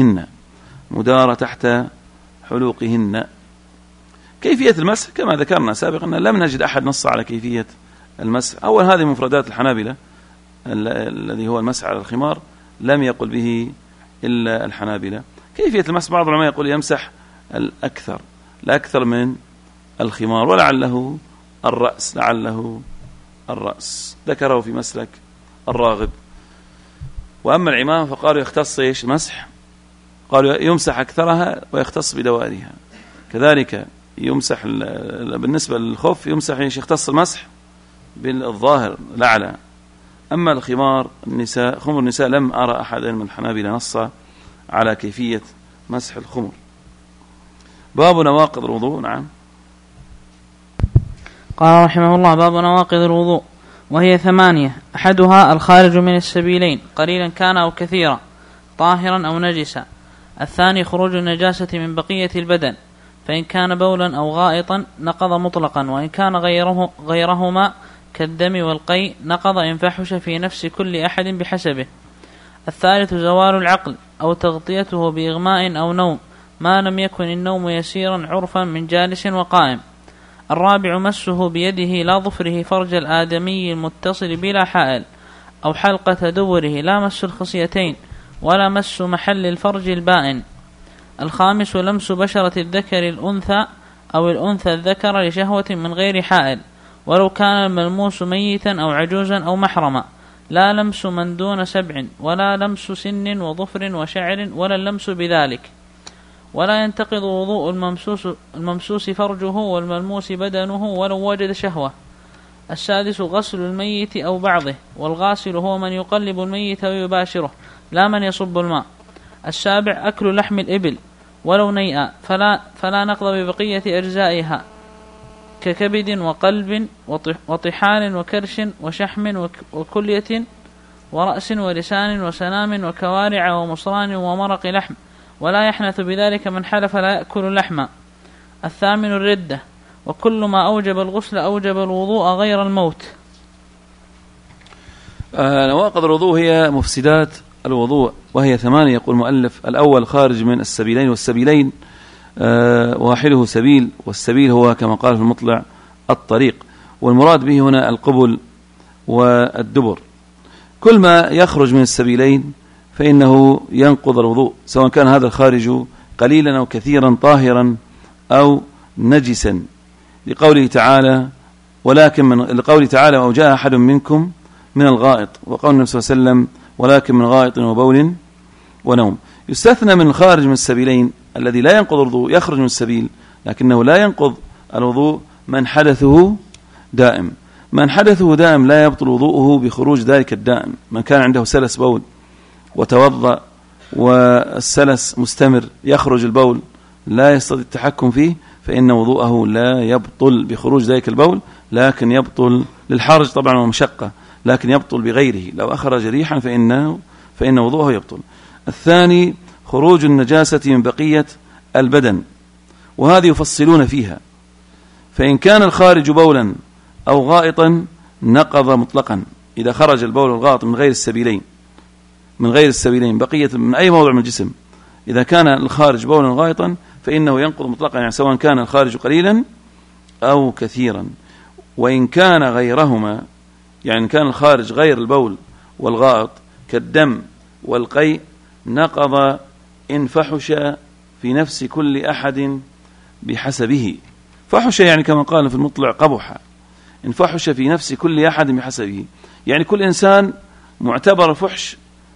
حلوقهن. كيفية المسح كما ذكرنا سابقا لم نجد أحد نص على كيفية المسح. أول هذه مفردات الحنابلة الذي هو المسح على الخمار لم يقل به إلا الحنابلة. كيفية المسح بعض العلماء يقول يمسح الأكثر من الخمار، ولعله الرأس ذكره في مسلك الراغب. وأما العمامة فقالوا يختص المسح، قالوا يمسح أكثرها ويختص بدوائرها. كذلك يمسح بالنسبة للخف يمسح يختص المسح بالظاهر الأعلى. أما الخمار خمر النساء لم أرى أحدا من الحنابلة نص على كيفية مسح الخمر. باب نواقض الوضوء. نعم. قال رحمه الله: باب نواقض الوضوء، وهي 8: أحدها الخارج من السبيلين قليلا كان أو كثيرا، طاهرا أو نجسا. الثاني خروج النجاسة من بقية البدن، فإن كان بولا أو غائطا نقض مطلقا، وإن كان غيرهما كالدم والقيء نقض إن فحش في نفس كل أحد بحسبه. الثالث زوال العقل أو تغطيته بإغماء أو نوم، ما لم يكن النوم يسيرا عرفا من جالس وقائم. الرابع مسه بيده لا ظفره فرج الآدمي المتصل بلا حائل، أو حلقة دبره، لا مس الخصيتين ولا مس محل الفرج البائن. الخامس لمس بشرة الذكر الأنثى أو الأنثى الذكر لشهوة من غير حائل، ولو كان الملموس ميتا أو عجوزا أو محرما، لا لمس من دون 7، ولا لمس سن وظفر وشعر، ولا اللمس بذلك. ولا ينتقض وضوء الممسوس فرجه والملموس بدنه ولو وجد شهوة. السادس غسل الميت أو بعضه، والغاسل هو من يقلب الميت ويباشره، لا من يصب الماء. السابع أكل لحم الإبل ولو نيئا، فلا نقض ببقية أجزائها، ككبد وقلب وطحال وكرش وشحم وكلية ورأس ولسان وسنام وكوارع ومصران ومرق لحم، ولا يحنث بذلك من حلف لا يأكل لحما. الثامن الردة، وكل ما أوجب الغسل أوجب الوضوء غير الموت. نواقض الوضوء هي مفسدات الوضوء، وهي 8 يقول المؤلف. الأول خارج من السبيلين، والسبيلين واحده سبيل، والسبيل هو كما قال في المطلع الطريق، والمراد به هنا القبل والدبر. كل ما يخرج من السبيلين فإنه ينقض الوضوء، سواء كان هذا الخارج قليلا أو كثيرا، طاهرا أو نجسا، لقوله تعالى: لقوله تعالى: أو جاء أحد منكم من الغائط، وقول النبي صلى الله عليه وسلم: ولكن من غائط وبول ونوم. يستثنى من الخارج من السبيلين الذي لا ينقض الوضوء، يخرج من السبيل لكنه لا ينقض الوضوء، من حدثه دائم. من حدثه دائم لا يبطل وضوءه بخروج ذلك الدائم. من كان عنده سلس بول وتوضأ والسلس مستمر، يخرج البول لا يستطيع التحكم فيه، فإن وضوءه لا يبطل بخروج ذلك البول، لكن يبطل للحرج طبعا ومشقة، لكن يبطل بغيره. لو أخرج ريحا فإن وضوءه يبطل. الثاني خروج النجاسة من بقية البدن، وهذه يفصلون فيها. فإن كان الخارج بولا أو غائطا نقض مطلقا، إذا خرج البول والغائط من غير السبيلين بقية من أي موضع من الجسم، إذا كان الخارج بولا غائطا فإنه ينقض مطلقا، يعني سواء كان الخارج قليلا أو كثيرا. وإن كان غيرهما، يعني كان الخارج غير البول والغائط كالدم والقيء، نقض إن فحش في نفس كل أحد بحسبه. فحش يعني كما قال في المطلع قبح، إن فحش في نفس كل أحد بحسبه، يعني كل إنسان معتبر فحش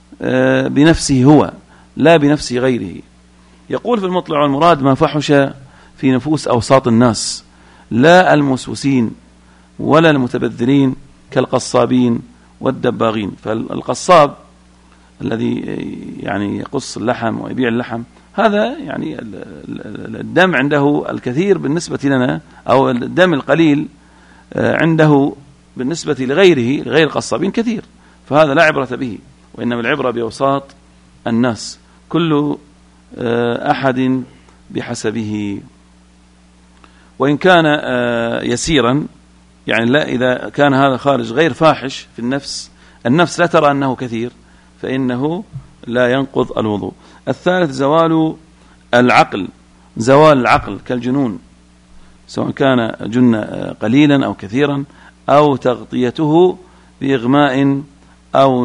بنفسه هو، لا بنفس غيره. يقول في المطلع: والمراد ما فحش في نفوس أوساط الناس، لا الموسوسين ولا المتبذلين كالقصابين والدباغين. فالقصاب الذي يعني يقص اللحم ويبيع اللحم، هذا يعني الدم عنده الكثير بالنسبة لنا، أو الدم القليل عنده بالنسبة لغيره، لغير القصابين كثير، فهذا لا عبرة به، وإنما العبرة بأوساط الناس، كل أحد بحسبه. وإن كان يسيرا، يعني لا، إذا كان هذا خارج غير فاحش في النفس لا ترى أنه كثير، فإنه لا ينقض الوضوء. الثالث زوال العقل، زوال العقل كالجنون، سواء كان جن قليلا أو كثيرا، أو تغطيته بإغماء أو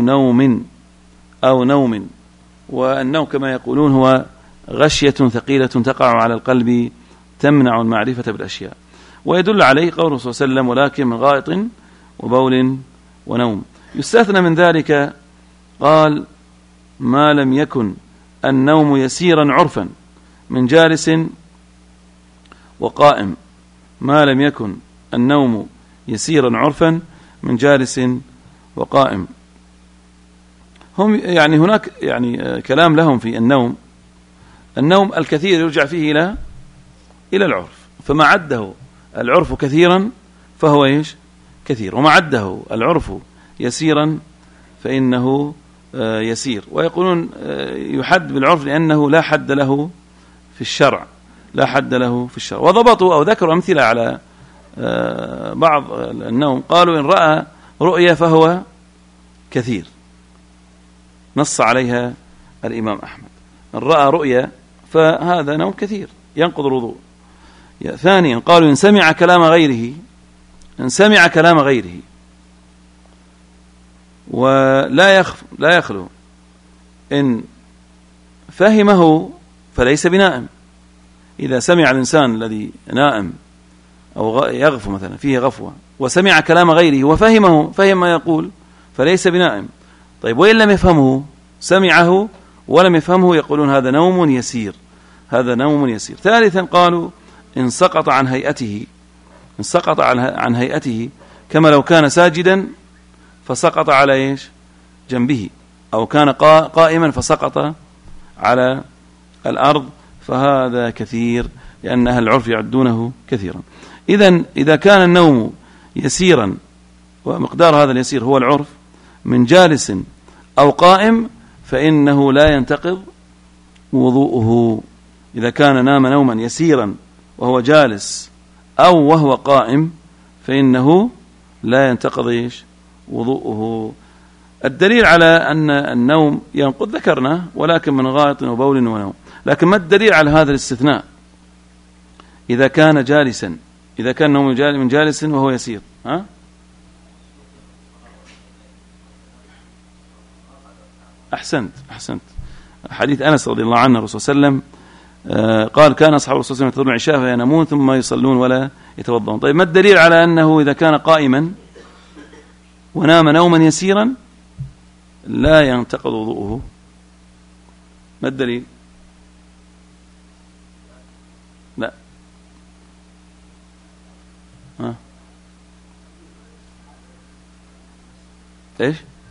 نوم. والنوم كما يقولون هو غشية ثقيلة تقع على القلب تمنع المعرفة بالأشياء. ويدل عليه قوله صلى الله عليه وسلم: ولكن من غائط وبول ونوم. يستثنى من ذلك، قال: ما لم يكن النوم يسيرا عرفا من جالس وقائم. ما لم يكن النوم يسيرا عرفا من جالس وقائم. هم يعني هناك يعني كلام لهم في النوم الكثير يرجع فيه إلى إلى العرف، فما عده العرف كثيرا فهو إيش؟ كثير، وما عده العرف يسيرا فإنه يسير. ويقولون يحد بالعرف لأنه لا حد له في الشرع، لا حد له في الشرع. وضبطوا أو ذكروا أمثلة على بعض النوم، قالوا إن رأى رؤيا فهو كثير، نص عليها الإمام أحمد، إن رأى رؤيا فهذا نوم كثير ينقض الوضوء. ثانيا قالوا إن سمع كلام غيره، إن سمع كلام غيره ولا يخلو إن فهمه فليس بنائم. إذا سمع الإنسان الذي نائم أو يغفو مثلا فيه غفوة وسمع كلام غيره وفهمه، فهم ما يقول، فليس بنائم. طيب وإن لم يفهمه، سمعه ولم يفهمه، يقولون هذا نوم يسير، هذا نوم يسير. ثالثا قالوا إن سقط عن هيئته، إن سقط عن هيئته كما لو كان ساجدا فسقط على إيش؟ جنبه، أو كان قائما فسقط على الأرض، فهذا كثير، لأن أهل العرف يعدونه كثيرا. إذن إذا كان النوم يسيرا ومقدار هذا اليسير هو العرف من جالس أو قائم فإنه لا ينتقض وضوءه. إذا كان نام نوما يسيرا وهو جالس أو وهو قائم فإنه لا ينتقض وضوءه. الدليل على أن النوم ينقض ذكرنا، ولكن من غائط وبول ونوم. لكن ما الدليل على هذا الاستثناء؟ إذا كان جالسا، إذا كان نوم من جالس وهو يسير، أحسنت حديث أنس رضي الله عنه الرسول صلى الله عليه وسلم قال كان أصحاب الرسول صلى الله عليه وسلم يتوضون العشاء فينامون ثم يصلون ولا يتوضون. طيب ما الدليل على أنه إذا كان قائما ونام نوما يسيرا لا ينتقض وضوءه؟ ما الدليل؟ لا إيش؟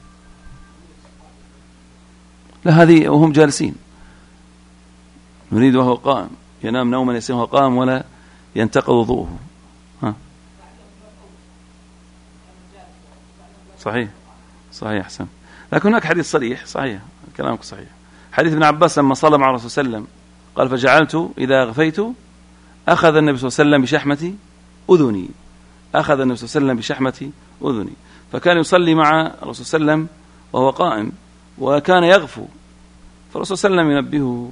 لا، هذه وهم جالسين، نريد وهو قائم، ينام نوما يسيرا وهو قائم ولا ينتقض وضوءه. صحيح أحسن. لكن هناك حديث صريح، صحيح كلامك صحيح، حديث ابن عباس لما صلى مع الرسول صلى الله عليه وسلم قال فجعلت إذا غفيت أخذ النبي صلى الله عليه وسلم بشحمة أذني، أخذ النبي صلى الله عليه وسلم بشحمة أذني، فكان يصلي مع الرسول صلى الله عليه وسلم وهو قائم وكان يغفو، فالرسول صلى الله عليه وسلم ينبهه.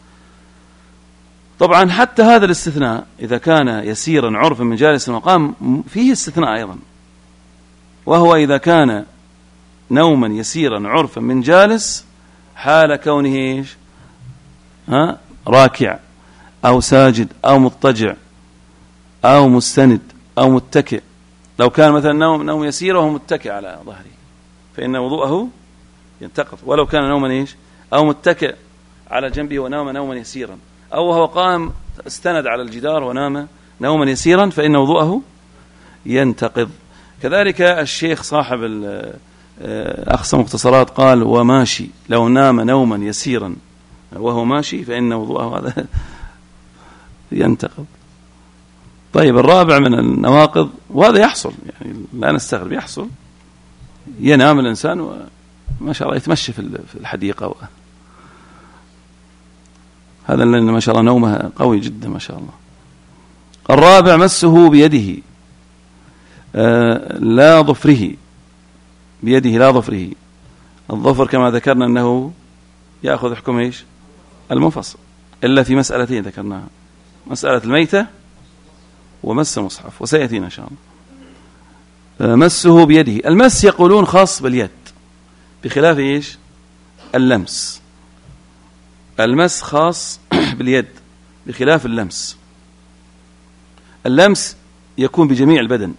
طبعا حتى هذا الاستثناء إذا كان يسيرا عرفا من جالس وقام فيه استثناء أيضا، وهو إذا كان نوما يسيرا عرفا من جالس حال كونه راكع أو ساجد أو مضطجع أو مستند أو متكئ. لو كان مثلا نوم يسير وهو متكئ على ظهره فإن وضوءه ينتقض، ولو كان نوما أو متكئ على جنبه ونام نوما يسيرا، أو وهو قام استند على الجدار ونام نوما يسيرا فإن وضوءه ينتقض. كذلك الشيخ صاحب أخصى مختصرات قال وماشي، لو نام نوما يسيرا وهو ماشي فإن وضوءه هذا ينتقض. طيب الرابع من النواقض، وهذا يحصل يعني لا نستغرب، يحصل، ينام الإنسان وما شاء الله يتمشى في الحديقة هذا لأن ما شاء الله نومه قوي جدا ما شاء الله. الرابع مسه بيده لا ظفره، بيده لا ظفره. الظفر كما ذكرنا أنه يأخذ حكم المنفصل، إلا في مسألتين ذكرناها، مسألة الميتة ومس المصحف، وسيأتينا إن شاء الله. مسه بيده، المس يقولون خاص باليد بخلاف اللمس. المس خاص باليد بخلاف اللمس. اللمس يكون بجميع البدن،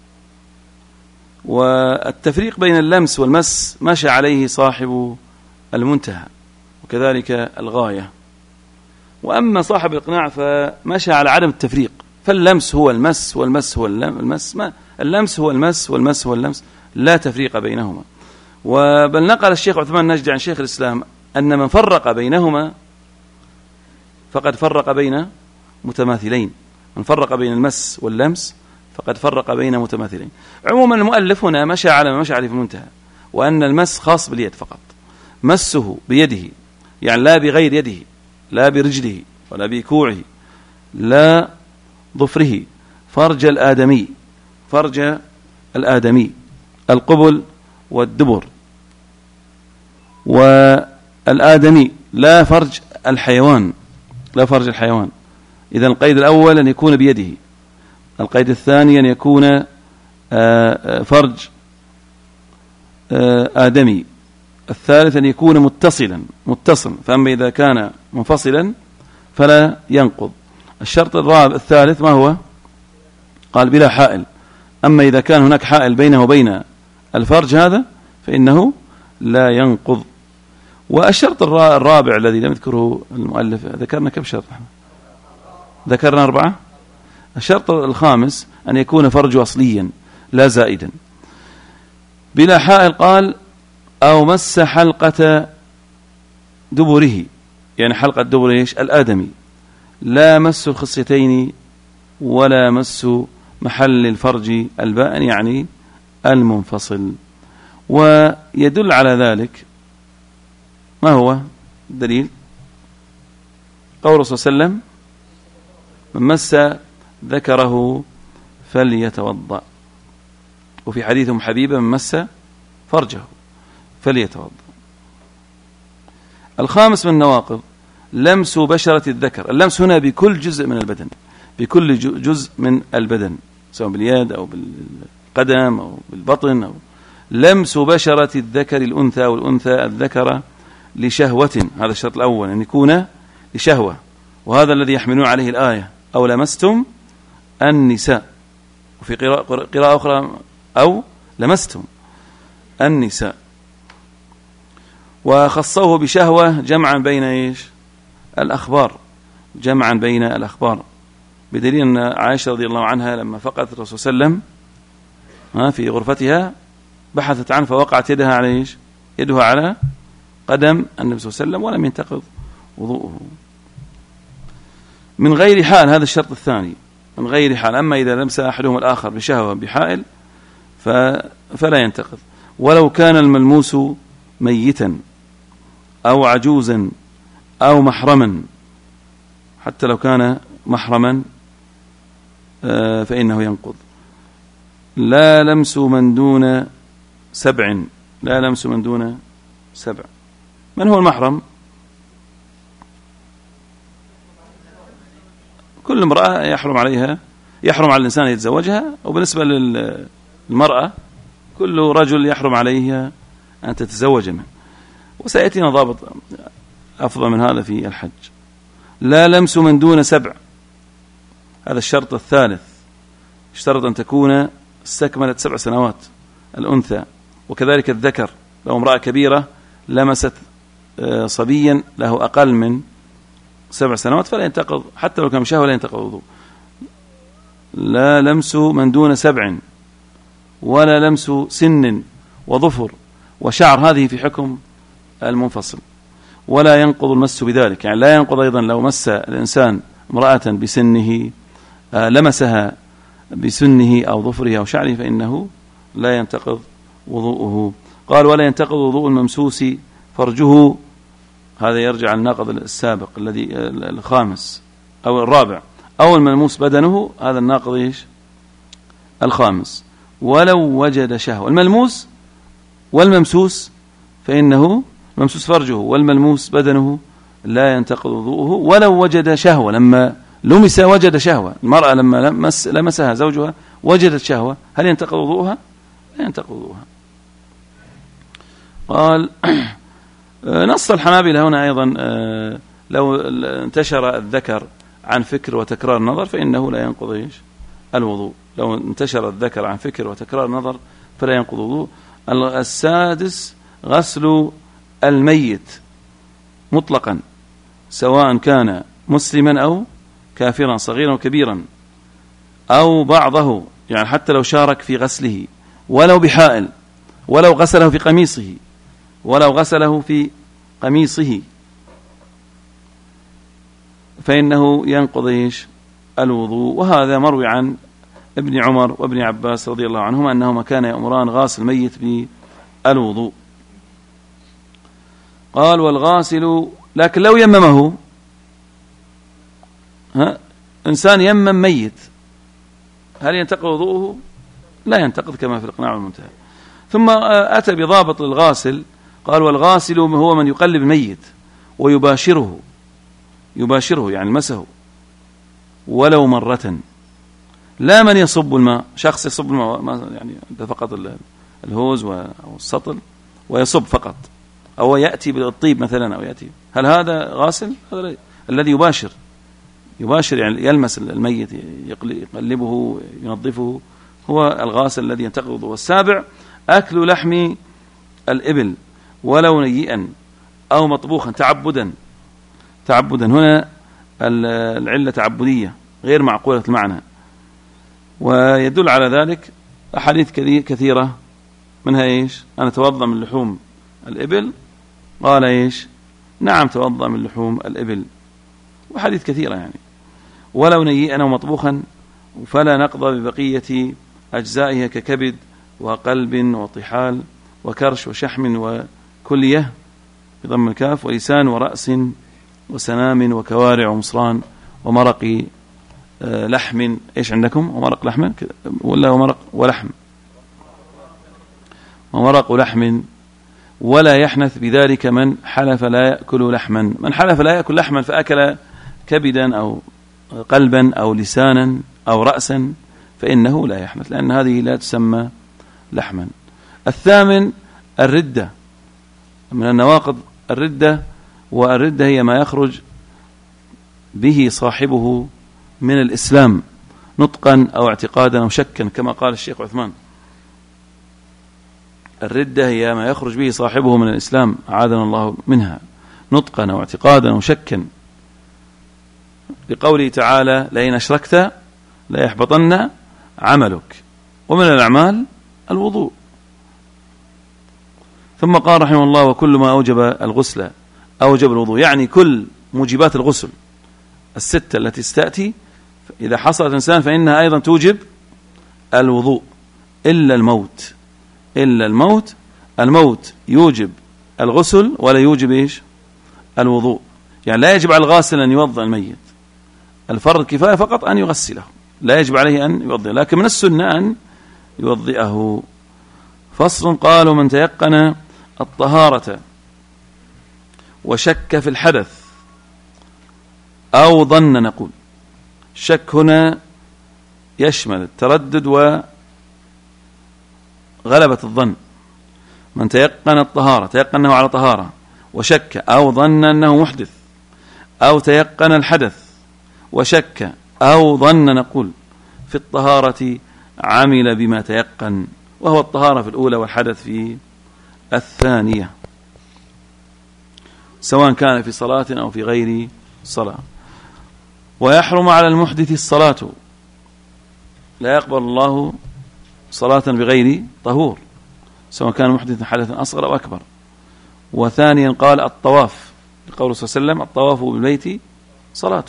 والتفريق بين اللمس والمس مشى عليه صاحب المنتهى وكذلك الغاية. وأما صاحب الإقناع فمشى على عدم التفريق، فاللمس هو المس والمس هو المس، اللمس هو المس والمس هو اللمس، لا تفريق بينهما. وبل نقل الشيخ عثمان النجدي عن شيخ الإسلام أن من فرق بينهما فقد فرق بين متماثلين. من فرق بين المس واللمس فقد فرق بين متماثلين. عموما المؤلف هنا مشى على ما مشى عليه في المنتهى، وأن المس خاص باليد فقط، مسه بيده يعني لا بغير يده، لا برجله ولا بكوعه، لا ظفره، فرج الآدمي القبل والدبر، والآدمي لا فرج الحيوان، إذا القيد الأول أن يكون بيده، القيد الثاني أن يكون فرج آدمي، الثالث أن يكون متصل، فأما إذا كان منفصلا فلا ينقض. الشرط الثالث ما هو؟ قال بلا حائل، أما إذا كان هناك حائل بينه وبين الفرج هذا فإنه لا ينقض. والشرط الرابع الذي لم يذكره المؤلف، ذكرنا كم شرط؟ ذكرنا 4. الشرط الخامس أن يكون فرج أصليا لا زائدا. بلا حائل قال أو مس حلقة دبره، يعني حلقة دبر إيش؟ الآدمي، لا مس الخصيتين ولا مس محل الفرج البائن يعني المنفصل. ويدل على ذلك ما هو الدليل؟ قول الرسول صلى الله عليه وسلم من مس ذكره فليتوضأ، وفي حديث حبيبة من مس فرجه فليتوضأ. الخامس من النواقض لمس بشرة الذكر، اللمس هنا بكل جزء من البدن، بكل جزء من البدن سواء باليد أو بالقدم أو بالبطن، أو لمس بشرة الذكر الأنثى والأنثى الذكر لشهوة، هذا الشرط الأول أن يكون لشهوة، وهذا الذي يحملون عليه الآية أو لمستم النساء، وفي قراءة أخرى أو لمستم النساء، وخصوه بشهوة جمعا بين إيش؟ الأخبار، جمعا بين الأخبار، بدليل أن عائشة رضي الله عنها لما فقدت الرسول صلى الله عليه وسلم في غرفتها بحثت عنه فوقعت يدها على إيش؟ يدها على قدم النبي صلى الله عليه وسلم ولم ينتقض وضوءه. من غير حال، هذا الشرط الثاني، من غير حال. أما إذا لمس أحدهم الآخر بشهوة بحائل فلا ينتقض، ولو كان الملموس ميتا أو عجوزا أو محرما، حتى لو كان محرما فإنه ينقض. لا لمس من دون 7، لا لمس من دون 7. من هو المحرم؟ كل امرأة يحرم على الإنسان يتزوجها، وبالنسبة للمرأة كل رجل يحرم عليها أن تتزوج منه، وسيأتينا ضابط أفضل من هذا في الحج. لا لمس من دون 7، هذا الشرط الثالث، اشترط أن تكون استكملت 7 سنوات الأنثى، وكذلك الذكر، لو امرأة كبيرة لمست صبيا له أقل من 7 سنوات فلا ينتقض، حتى لو كان شهوة لا ينتقض وضوء. لا لمس من دون 7، ولا لمس سن وظفر وشعر، هذه في حكم المنفصل، ولا ينقض المس بذلك، يعني لا ينقض أيضا لو مس الإنسان امرأة بسنه، لمسها بسنه أو ظفره أو شعره، فإنه لا ينتقض وضوءه. قال ولا ينتقض وضوء الممسوس فرجه، هذا يرجع الناقض السابق الذي الخامس أو الرابع، أو الملموس بدنه، هذا الناقض إيش؟ الخامس. ولو وجد شهوة، الملموس والممسوس فإنه ممسوس فرجه والملموس بدنه لا ينتقض وضوءه ولو وجد شهوة. لما لمس وجد شهوة، المرأة لما لمسها زوجها وجدت شهوة، هل ينتقض وضوءها؟ لا ينتقض وضوءها. قال نص الحنابلة هنا أيضا لو انتشر الذكر عن فكر وتكرار نظر فإنه لا ينقض إيش؟ الوضوء. لو انتشر الذكر عن فكر وتكرار نظر فلا ينقض الوضوء. السادس غسل الميت مطلقا، سواء كان مسلما أو كافرا، صغيرا وكبيرا، أو بعضه، يعني حتى لو شارك في غسله ولو بحائل، ولو غسله في قميصه فإنه ينقض إيش؟ الوضوء. وهذا مروي عن ابن عمر وابن عباس رضي الله عنهما أنهما كان يأمران غاسل الميت بالوضوء. قال والغاسل، لكن لو يممه، إنسان يمم ميت، هل ينتقض وضوءه؟ لا ينتقض كما في الإقناع والمنتهى. ثم أتى بضابط للغاسل، قال والغاسل هو من يقلب الميت ويباشره، يعني مسه ولو مرة، لا من يصب الماء، شخص يصب الماء يعني فقط الهوز والسطل ويصب فقط، أو يأتي بالطيب مثلا، أو يأتي، هل هذا غاسل؟ هذا الذي يباشر يعني يلمس الميت، يقلبه، ينظفه، هو الغاسل الذي ينتقض. والسابع أكل لحم الإبل ولو نيئا أو مطبوخا تعبدا. هنا العلة تعبدية غير معقولة المعنى، ويدل على ذلك أحاديث كثيرة، منها إيش؟ أنا توضأ من لحوم الإبل، قال إيش؟ نعم توضأ من لحوم الإبل، وحديث كثيرة يعني. ولو نيئا أو مطبوخا فلا نقض ببقية أجزائها ككبد وقلب وطحال وكرش وشحم وكلية بضم الكاف، ولسان ورأس وسنام وكوارع ومصران ومرق لحم. إيش عندكم؟ ومرق لحم ولا ومرق ولحم؟ ومرق لحم. ولا يحنث بذلك من حلف لا يأكل لحما. من حلف لا يأكل لحما فأكل كبدا أو قلبا أو لسانا أو رأسا فإنه لا يحنث، لأن هذه لا تسمى لحما. الثامن الردة، من النواقض الردة، والردة هي ما يخرج به صاحبه من الإسلام نطقا أو اعتقادا أو شكا، كما قال الشيخ عثمان. الردة هي ما يخرج به صاحبه من الإسلام أعاذنا الله منها نطقا أو اعتقادا أو شكا، لقوله تعالى لئن أشركت لا يحبطن عملك، ومن الأعمال الوضوء. ثم قال رحمه الله وكل ما أوجب الغسل أوجب الوضوء، يعني كل موجبات الغسل الستة التي ستأتي إذا حصلت إنسان فإنها أيضا توجب الوضوء إلا الموت. الموت يوجب الغسل ولا يوجب إيش؟ الوضوء. يعني لا يجب على الغاسل أن يوضأ الميت، الفرض كفاية فقط أن يغسله، لا يجب عليه أن يوضئه، لكن من السنة أن يوضئه. فصل. قالوا من تيقن الطهارة وشك في الحدث أو ظن، نقول شك هنا يشمل التردد وغلبة الظن. من تيقن الطهارة، تيقن أنه على طهارة، وشك أو ظن أنه محدث، أو تيقن الحدث وشك أو ظن، نقول في الطهارة عمل بما تيقن، وهو الطهارة في الأولى والحدث في الثانية، سواء كان في صلاة أو في غير صلاة. ويحرم على المحدث الصلاة، لا يقبل الله صلاة بغير طهور، سواء كان محدث حدثا أصغر أو أكبر. وثانيا قال الطواف، لقوله صلى الله عليه وسلم الطواف بالبيت صلاة.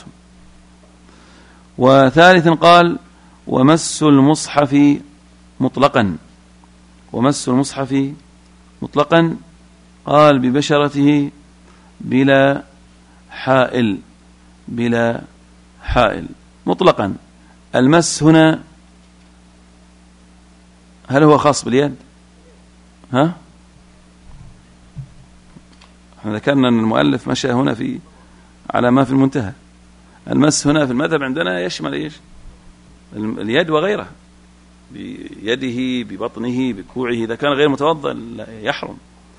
وثالثا قال ومس المصحف مطلقا، ومس المصحف مطلقا قال ببشرته بلا حائل، بلا حائل مطلقا. المس هنا هل هو خاص باليد؟ احنا ذكرنا أن المؤلف مشى هنا على ما في المنتهى. المس هنا في المذهب عندنا يشمل إيش؟ اليد وغيرها، بيده ببطنه بكوعه، إذا كان غير متوضأ يحرم.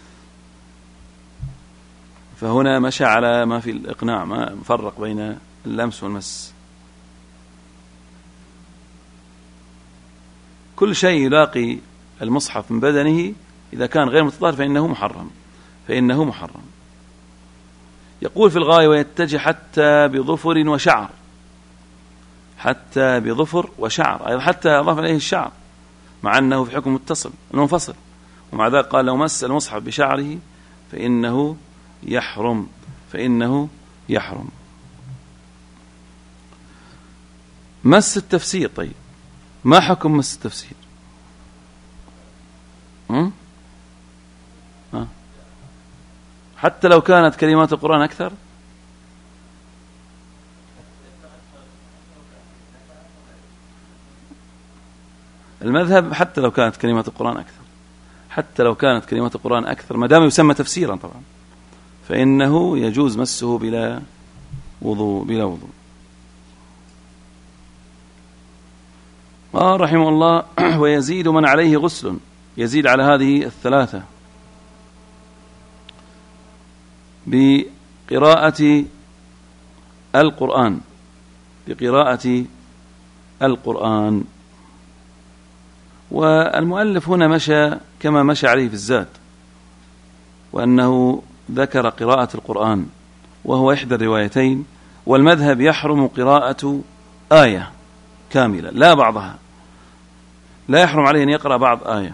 فهنا مشى على ما في الإقناع، ما فرق بين اللمس والمس. كل شيء يلاقي المصحف من بدنه إذا كان غير متطهر فإنه محرم. يقول في الغاية ويتجه حتى بظفر وشعر، حتى بظفر وشعر، أيضا حتى أضاف عليه الشعر، مع أنه في حكم متصل منفصل، ومع ذلك قال لو مس المصحف بشعره فإنه يحرم. مس التفسير. طيب ما حكم مس التفسير؟ حتى لو كانت كلمات القرآن أكثر؟ المذهب حتى لو كانت كلمات القرآن أكثر، حتى لو كانت كلمات القرآن أكثر ما دام يسمى تفسيرا طبعا، فإنه يجوز مسه بلا وضوء. رحمه الله. ويزيد من عليه غسل، يزيد على هذه الثلاثة بقراءة القرآن. والمؤلف هنا مشى كما مشى عليه في الزاد، وأنه ذكر قراءة القرآن وهو إحدى الروايتين، والمذهب يحرم قراءة آية كاملة لا بعضها، لا يحرم عليه أن يقرأ بعض آية.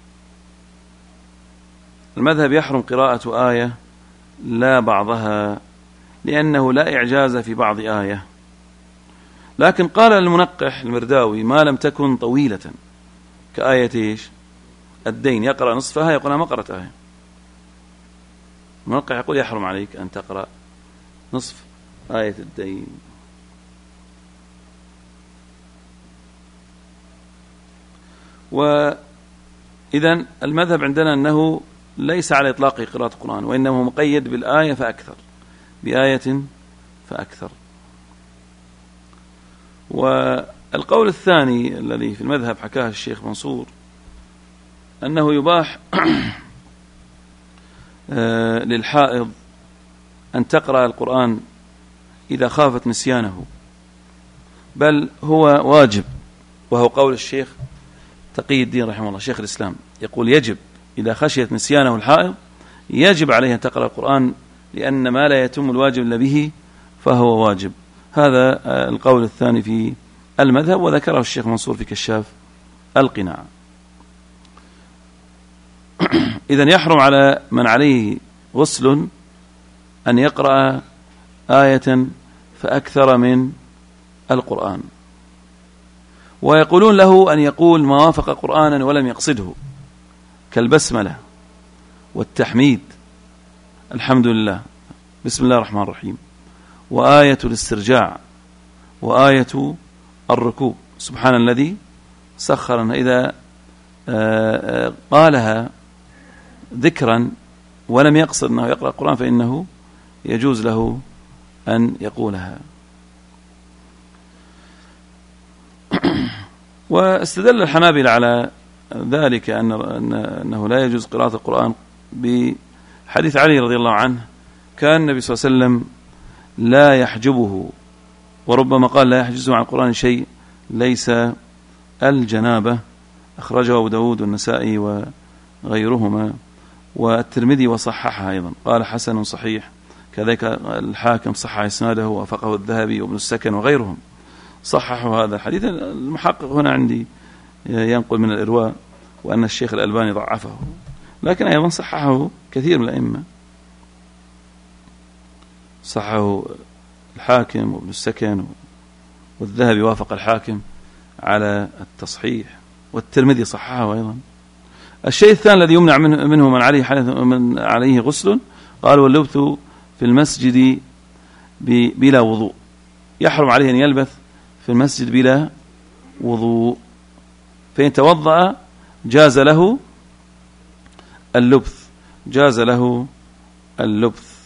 المذهب يحرم قراءة آية لا بعضها، لأنه لا إعجاز في بعض آية. لكن قال المنقح المرداوي ما لم تكن طويلة، كآية الدين يقرأ نصفها يقول أنا ما قرأت آية. المنقح يقول يحرم عليك أن تقرأ نصف آية الدين. وإذن المذهب عندنا أنه ليس على إطلاق قراءة القرآن، وإنه مقيد بالآية فأكثر، بآية فأكثر. والقول الثاني الذي في المذهب حكاه الشيخ منصور أنه يباح للحائض أن تقرأ القرآن إذا خافت نسيانه، بل هو واجب، وهو قول الشيخ تقي الدين رحمه الله شيخ الإسلام، يقول يجب إذا خشيت نسيانه الحائض يجب عليه أن تقرأ القرآن، لأن ما لا يتم الواجب إلا به فهو واجب. هذا القول الثاني في المذهب، وذكره الشيخ منصور في كشاف القناع. إذن يحرم على من عليه غسل أن يقرأ آية فأكثر من القرآن، ويقولون له أن يقول ما وافق قرآنا ولم يقصده، كالبسملة والتحميد، الحمد لله، بسم الله الرحمن الرحيم، وآية الاسترجاع، وآية الركوب، سبحان الذي سخرنا. إذا قالها ذكرا ولم يقصد أنه يقرأ القرآن فإنه يجوز له أن يقولها. واستدل الحنابلة على ذلك أنه لا يجوز قراءة القرآن بحديث علي رضي الله عنه، كان النبي صلى الله عليه وسلم لا يحجبه، وربما قال لا يحجزه عن القرآن شيء ليس الجنابة، أخرجه أبو داود والنسائي وغيرهما، والترمذي وصححها أيضا، قال حسن صحيح، كذلك الحاكم صحح إسناده ووافقه الذهبي وابن السكن وغيرهم صححوا هذا الحديث. المحقق هنا عندي ينقل من الإرواء وأن الشيخ الألباني ضعفه، لكن أيضا صححه كثير من الأئمة، صححه الحاكم وابن السكن، والذهبي وافق الحاكم على التصحيح، والترمذي صححه أيضا. الشيء الثاني الذي يمنع منه من عليه غسل، قال واللبث في المسجد بلا وضوء، يحرم عليه أن يلبث في المسجد بلا وضوء، فإن توضأ جاز له اللبث،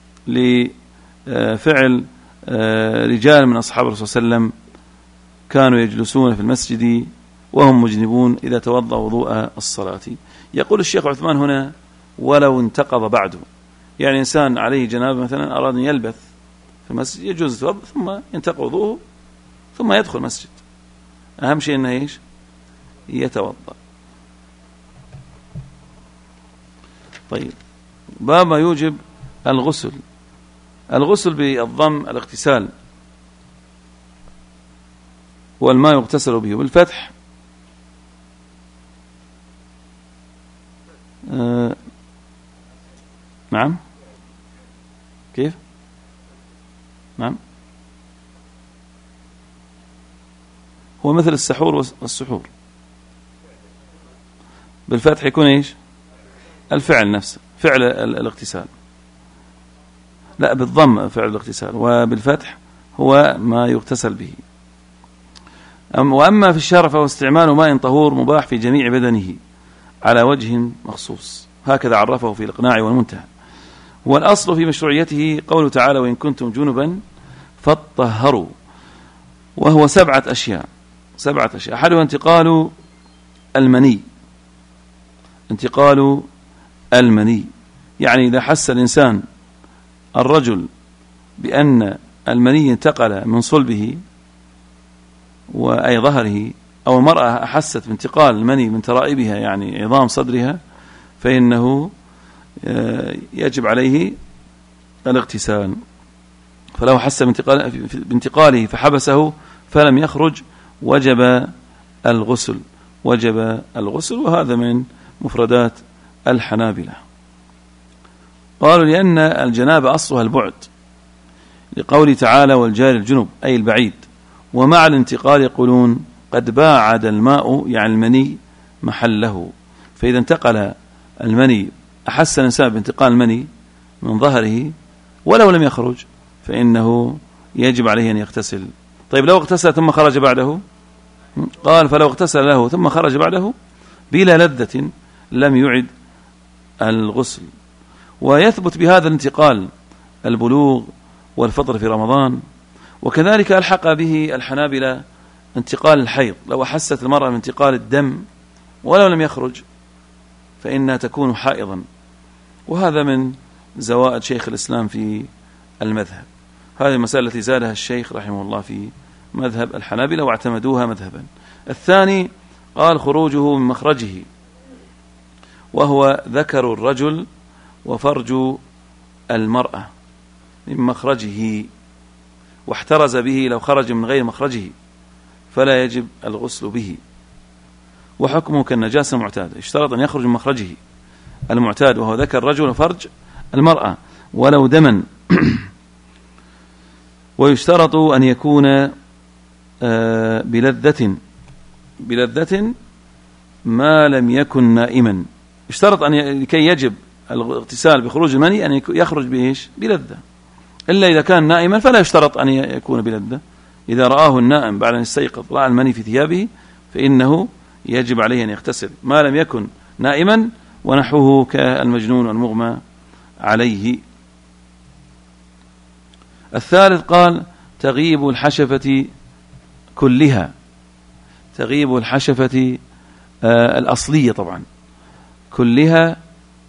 لفعل رجال من أصحاب الرسول صلى الله عليه وسلم كانوا يجلسون في المسجد وهم مجنبون إذا توضأ وضوء الصلاة. يقول الشيخ عثمان هنا ولو انتقض بعده، يعني إنسان عليه جنابة مثلا أراد أن يلبث في المسجد يجوز يتوضأ ثم ينتقض وضوءه ثم يدخل المسجد، أهم شيء أنه يتوضأ. طيب، باب ما يوجب الغسل بالضم الاغتسال، والماء يغتسل به، بالفتح نعم، كيف؟ نعم، ومثل السحور والسحور. بالفتح يكون إيش؟ الفعل نفسه، فعل الاغتسال. لا، بالضم فعل الاغتسال، وبالفتح هو ما يغتسل به. وأما في الشرع فهو استعمال ماء طهور مباح في جميع بدنه على وجه مخصوص، هكذا عرفه في الإقناع والمنتهى. والأصل في مشروعيته قوله تعالى: وإن كنتم جنبا فاطهروا، وهو 7 أشياء. أحدها انتقال المني، يعني إذا حس الإنسان الرجل بأن المني انتقل من صلبه وأي ظهره، أو المرأة أحست بانتقال المني من ترائبها يعني عظام صدرها، فإنه يجب عليه الاغتسال. فلو حس بانتقاله فحبسه فلم يخرج وجب الغسل. وهذا من مفردات الحنابلة. قالوا لأن الجنابة أصلها البعد، لقوله تعالى: والجار الجنب أي البعيد. ومع الانتقال يقولون قد باعد الماء يعني المني محله، فإذا انتقل المني، أحس الإنسان بانتقال المني من ظهره ولو لم يخرج، فإنه يجب عليه أن يغتسل. طيب لو اغتسل ثم خرج بعده؟ قال: فلو اغتسل له ثم خرج بعده بلا لذة لم يعد الغسل. ويثبت بهذا الانتقال البلوغ والفطر في رمضان. وكذلك ألحق به الحنابلة انتقال الحيض، لو أحست المرأة بانتقال الدم ولو لم يخرج فإنها تكون حائضا، وهذا من زوائد شيخ الإسلام في المذهب. هذه المسألة التي زادها الشيخ رحمه الله في مذهب الحنابلة واعتمدوها مذهبا. الثاني قال: خروجه من مخرجه، وهو ذكر الرجل وفرج المرأة من مخرجه، واحترز به لو خرج من غير مخرجه فلا يجب الغسل به. وحكمه كالنجاسة المعتادة، اشترط أن يخرج من مخرجه المعتاد وهو ذكر الرجل وفرج المرأة ولو دما. ويشترط أن يكون بلذة ما لم يكن نائما. اشترط أن لكي يجب الاغتسال بخروج المني أن يخرج بإيش؟ بلذة. إلا إذا كان نائما فلا يشترط أن يكون بلذة. إذا رآه النائم بعد أن يستيقظ رأى المني في ثيابه فإنه يجب عليه أن يغتسل ما لم يكن نائما، ونحوه كالمجنون والمغمى عليه. الثالث قال: تغيب الحشفة كلها، تغيب الحشفة الأصلية طبعا كلها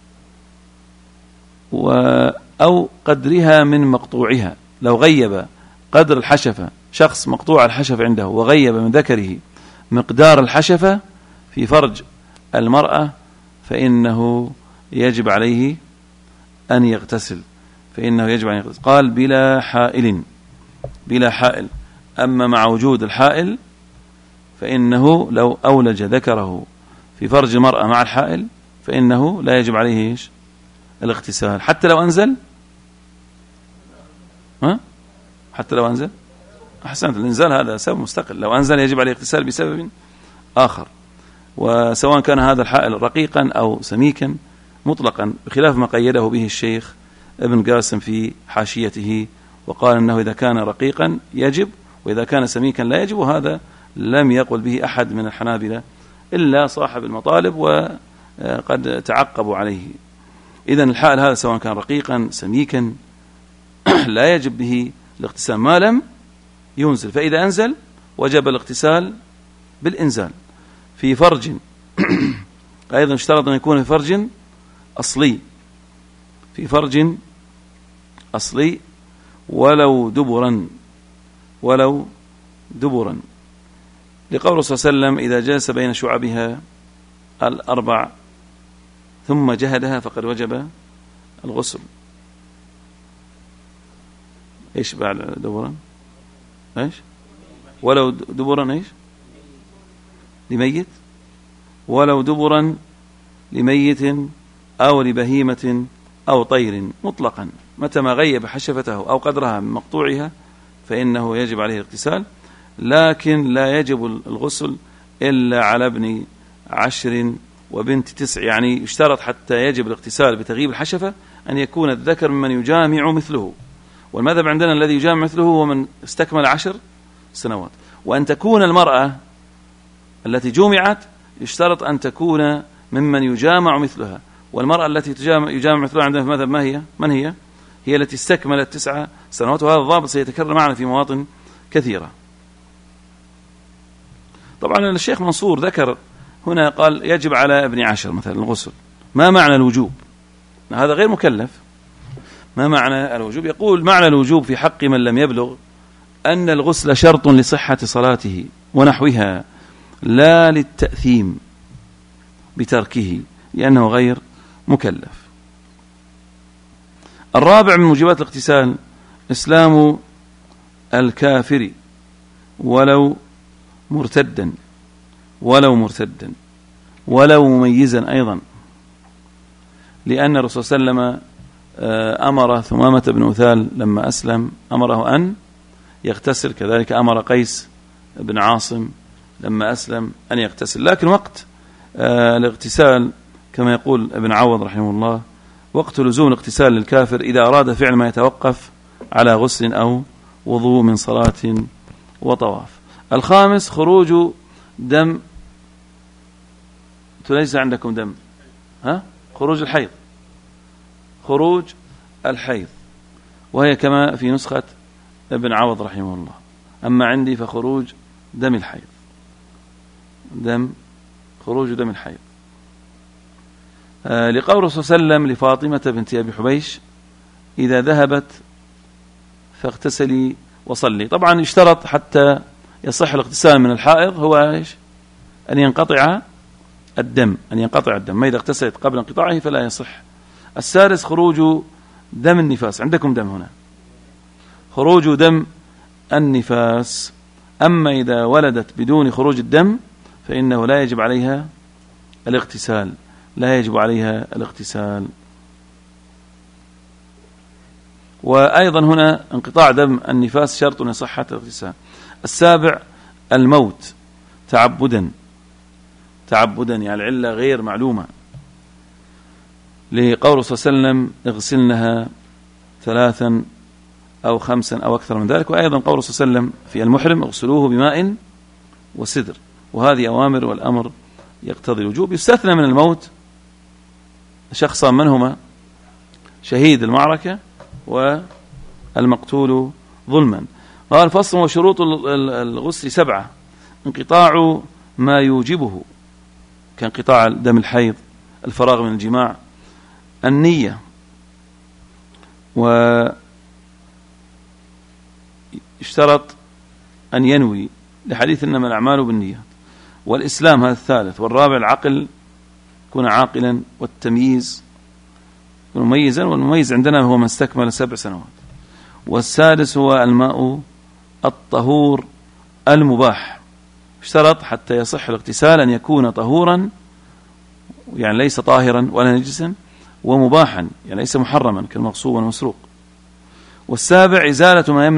أو قدرها من مقطوعها. لو غيب قدر الحشفة، شخص مقطوع الحشفة عنده وغيب من ذكره مقدار الحشفة في فرج المرأة فإنه يجب عليه أن يغتسل، قال: بلا حائل. أما مع وجود الحائل فإنه لو أولج ذكره في فرج المرأة مع الحائل فإنه لا يجب عليه الاغتسال حتى لو أنزل. حتى لو أنزل، أحسنت، الإنزال هذا سبب مستقل. لو أنزل يجب عليه الاغتسال بسبب آخر، وسواء كان هذا الحائل رقيقا أو سميكا مطلقا، بخلاف ما قيده به الشيخ ابن قاسم في حاشيته، وقال أنه إذا كان رقيقا يجب وإذا كان سميكا لا يجب، وهذا لم يقل به أحد من الحنابلة إلا صاحب المطالب وقد تعقبوا عليه. إذن الحائل هذا سواء كان رقيقا سميكا لا يجب به الاغتسال ما لم ينزل، فإذا أنزل وجب الاغتسال بالإنزال. في فرج أيضا اشترط أن يكون في فرج أصلي، في فرج أصلي ولو دبرا، لقول الرسول صلى الله عليه وسلم: إذا جلس بين شعبها الأربع ثم جهدها فقد وجب الغسل. إيش بعد دبرا؟ إيش؟ ولو دبرا إيش؟ لميت، ولو دبرا لميت أو لبهيمة أو طير مطلقا، متى ما غيب حشفته أو قدرها من مقطوعها فإنه يجب عليه الاغتسال. لكن لا يجب الغسل إلا على ابن 10 وبنت 9. يعني يشترط حتى يجب الاغتسال بتغيب الحشفة أن يكون الذكر ممن يجامع مثله، والمذهب عندنا الذي يجامع مثله هو من استكمل 10 سنوات. وأن تكون المرأة التي جمعت يشترط أن تكون ممن يجامع مثلها، والمرأة التي يجامع مثلها عندنا في المذهب من هي؟ هي التي استكملت 9 سنوات، وهذا الضابط سيتكرر معنا في مواطن كثيرة. طبعا الشيخ منصور ذكر هنا قال يجب على ابن 10 مثلا الغسل. ما معنى الوجوب؟ هذا غير مكلف. ما معنى الوجوب؟ يقول معنى الوجوب في حق من لم يبلغ أن الغسل شرط لصحة صلاته ونحوها، لا للتأثيم بتركه لأنه غير مكلف. الرابع من موجبات الاغتسال إسلام الكافر ولو مرتدا ولو مميزا أيضا، لأن الرسول صلى الله عليه وسلم أمر ثمامة بن أثال لما أسلم أمره أن يغتسل، كذلك أمر قيس بن عاصم لما أسلم أن يغتسل. لكن وقت الاغتسال كما يقول ابن عوض رحمه الله وقت لزوم الاغتسال للكافر إذا أراد فعل ما يتوقف على غسل أو وضوء من صلاة وطواف. الخامس خروج دم، ليس عندكم دم، خروج الحيض، وهي كما في نسخة ابن عوض رحمه الله. أما عندي فخروج دم الحيض، خروج دم الحيض، لقول الرسول صلى الله عليه وسلم لفاطمة بنت أبي حبيش إذا ذهبت فاغتسلي وصلي. طبعا يشترط حتى يصح الاغتسال من الحائض هو إيش؟ أن ينقطع الدم، ما إذا اغتسلت قبل انقطاعه فلا يصح. السادس خروج دم النفاس، عندكم دم هنا، خروج دم النفاس. أما إذا ولدت بدون خروج الدم فإنه لا يجب عليها الاغتسال، وأيضا هنا انقطاع دم النفاس شرط لصحة الاغتسال. السابع الموت تعبدا، يعني العلة غير معلومة، لقول صلى الله عليه وسلم اغسلنها 3 أو 5 أو أكثر من ذلك، وأيضا قول صلى الله عليه وسلم في المحرم اغسلوه بماء وسدر، وهذه أوامر والأمر يقتضي الوجوب. يستثنى من الموت شخصان من هما؟ شهيد المعركة والمقتول ظلما. قال فصل وشروط الغسل 7: انقطاع ما يوجبه كانقطاع دم الحيض، الفراغ من الجماع، النية، واشترط أن ينوي لحديث إنما الأعمال بالنيات، والإسلام هذا الثالث، والرابع العقل يكون عاقلا، والتمييز مميزا، والمميز عندنا هو من استكمل 7 سنوات، والسادس هو الماء الطهور المباح. اشترط حتى يصح الاغتسال أن يكون طهورا، يعني ليس طاهرا ولا نجسا، ومباحا يعني ليس محرما كالمغصوب والمسروق. والسابع إزالة ما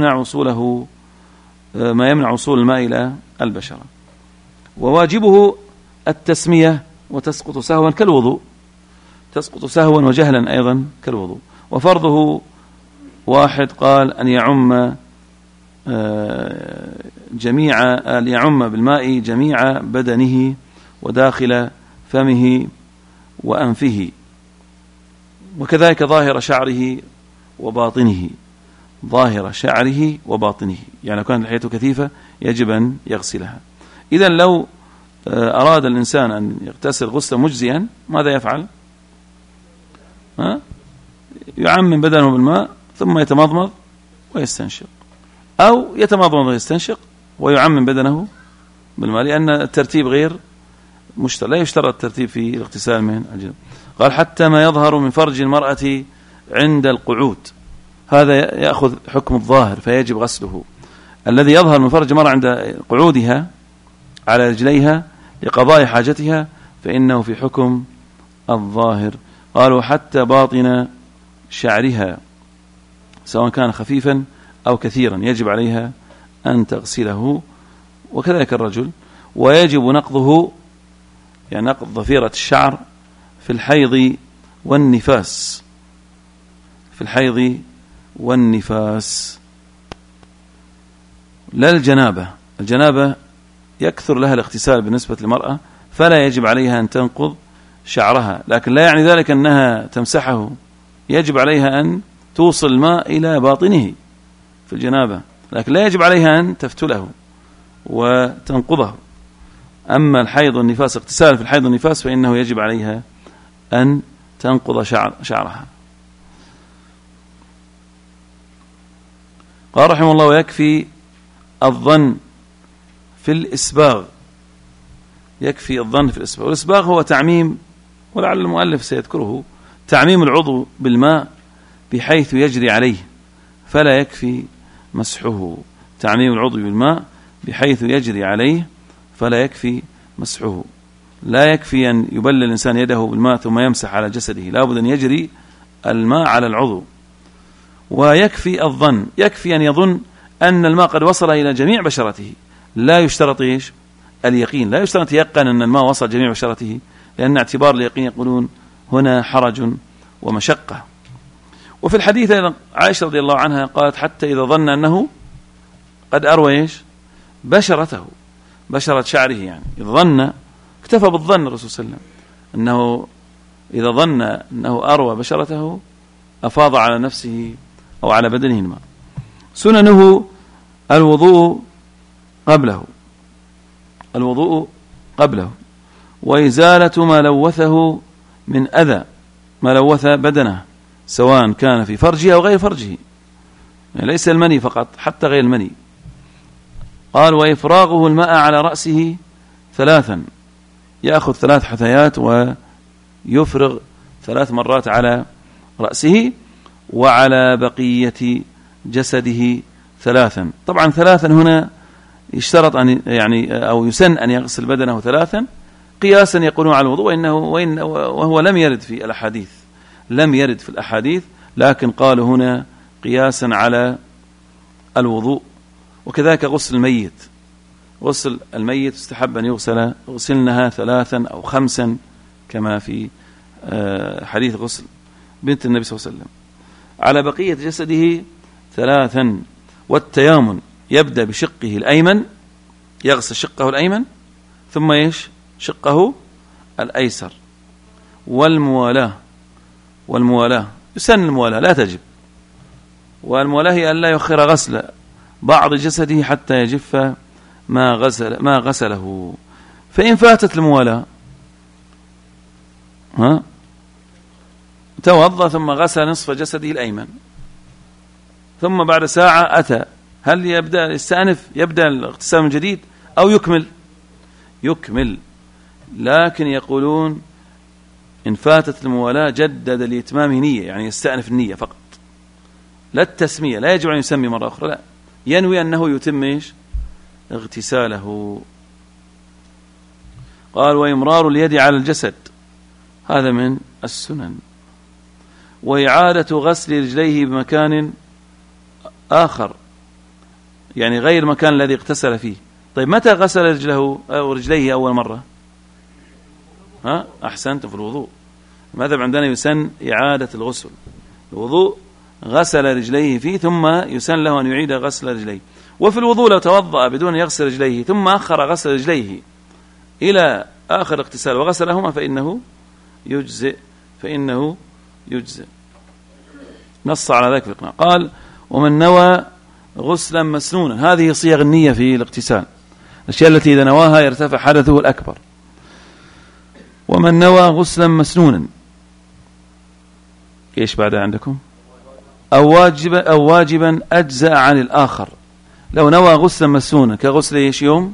يمنع وصول الماء إلى البشرة. وواجبه التسمية وتسقط سهوا كالوضوء، تسقط سهوا وجهلا أيضا كالوضوء. وفرضه 1 قال أن يعم بالماء جميع بدنه وداخل فمه وأنفه، وكذلك ظاهر شعره وباطنه، يعني لو كانت لحيته كثيفة يجب أن يغسلها. إذا لو أراد الإنسان أن يغتسل غسلا مجزئا ماذا يفعل؟ يعمم بدنه بالماء ثم يتمضمض ويستنشق، أو يتمضمض ويستنشق ويعمم بدنه بالماء، لأن الترتيب غير لا يشترط الترتيب في الاغتسال من الجنب. قال حتى ما يظهر من فرج المرأة عند القعود، هذا يأخذ حكم الظاهر فيجب غسله. الذي يظهر من فرج المرأة عند قعودها على رجليها لقضاء حاجتها فإنه في حكم الظاهر. قالوا حتى باطن شعرها سواء كان خفيفا أو كثيرا يجب عليها أن تغسله وكذلك الرجل. ويجب نقضه يعني نقض ضفيرة الشعر في الحيض والنفاس، في الحيض والنفاس، لا الجنابة. الجنابة يكثر لها الاغتسال بالنسبة للمرأة فلا يجب عليها أن تنقض شعرها، لكن لا يعني ذلك أنها تمسحه، يجب عليها أن توصل الماء إلى باطنه في الجنابة، لكن لا يجب عليها أن تفتله وتنقضه. أما الحيض والنفاس، اغتسال في الحيض والنفاس، فإنه يجب عليها أن تنقض شعرها. قال رحمه الله: ويكفي الظن في الإسباغ. يكفي الظن في الإسباغ. والإسباغ هو تعميم، ولعل المؤلف سيذكره، تعميم العضو بالماء بحيث يجري عليه فلا يكفي مسحه. تعميم العضو بالماء بحيث يجري عليه فلا يكفي مسحه. لا يكفي أن يبلل الإنسان يده بالماء ثم يمسح على جسده، لا بد أن يجري الماء على العضو. ويكفي الظن، يكفي أن يظن أن الماء قد وصل إلى جميع بشرته، لا يشترط إيش؟ اليقين، لا يشترط يقن أن الماء وصل جميع بشرته، لأن اعتبار اليقين يقولون هنا حرج ومشقة. وفي الحديث عائشة رضي الله عنها قالت: حتى إذا ظن أنه قد أروى إيش؟ بشرته، بشرة شعره، يعني إذا ظن، اكتفى بالظن الرسول صلى الله عليه وسلم أنه إذا ظن أنه أروى بشرته أفاض على نفسه أو على بدنه الماء. سننه: الوضوء قبله، الوضوء قبله، وإزالة ما لوثه من أذى، ما لوث بدنه سواء كان في فرجه أو غير فرجه، يعني ليس المني فقط، حتى غير المني. قال: وإفراغه الماء على رأسه 3، يأخذ 3 حثيات ويفرغ 3 مرات على رأسه، وعلى بقية جسده 3. طبعا 3 هنا يشترط أن يعني أو يسن أن يغسل بدنه 3 قياسا يقولون على الوضوء، وهو لم يرد في الأحاديث، لم يرد في الأحاديث، لكن قالوا هنا قياسا على الوضوء. وكذلك غسل الميت، غسل الميت استحب أن يغسل غسلنها 3 أو 5 كما في حديث غسل بنت النبي صلى الله عليه وسلم. على بقية جسده 3. والتيامن يبدأ بشقه الأيمن، يغسل شقه الأيمن ثم إيش؟ شقه الأيسر. والموالاة، والموالاة يسن الموالاة لا تجب، والموالاة هي أن لا يؤخر غسل بعض جسده حتى يجف ما غسله. فإن فاتت الموالاة توضأ ثم غسل نصف جسده الأيمن، ثم بعد ساعة أتى، هل يبدأ يستأنف، يبدأ الاغتسال من جديد أو يكمل؟ يكمل. لكن يقولون إن فاتت الموالاة جدد لإتمام نية، يعني يستأنف النية فقط، لا التسمية، لا يجب أن يسمي مرة أخرى، لا، ينوي أنه يتم إيش؟ اغتساله. قال: وإمرار اليد على الجسد، هذا من السنن. وإعادة غسل رجليه بمكان آخر، يعني غير المكان الذي اغتسل فيه. طيب متى غسل رجله أو رجليه أول مرة؟ أحسنت، في الوضوء. المذهب عندنا يسن إعادة الغسل، الوضوء غسل رجليه فيه ثم يسن له أن يعيد غسل رجليه. وفي الوضوء لو توضأ بدون أن يغسل رجليه ثم أخر غسل رجليه إلى آخر اغتسال وغسلهما فإنه يجزئ، فإنه يجزئ. نص على ذلك في الإقناع. قال: ومن نوى غسلا مسنونا، هذه صيغ النية في الاغتسال، الأشياء التي إذا نواها يرتفع حدثه الأكبر. ومن نوى غسلا مسنونا، إيش بعدها عندكم؟ أو واجبا أجزأ عن الآخر. لو نوى غسلا مسنونا كغسل إيش؟ يوم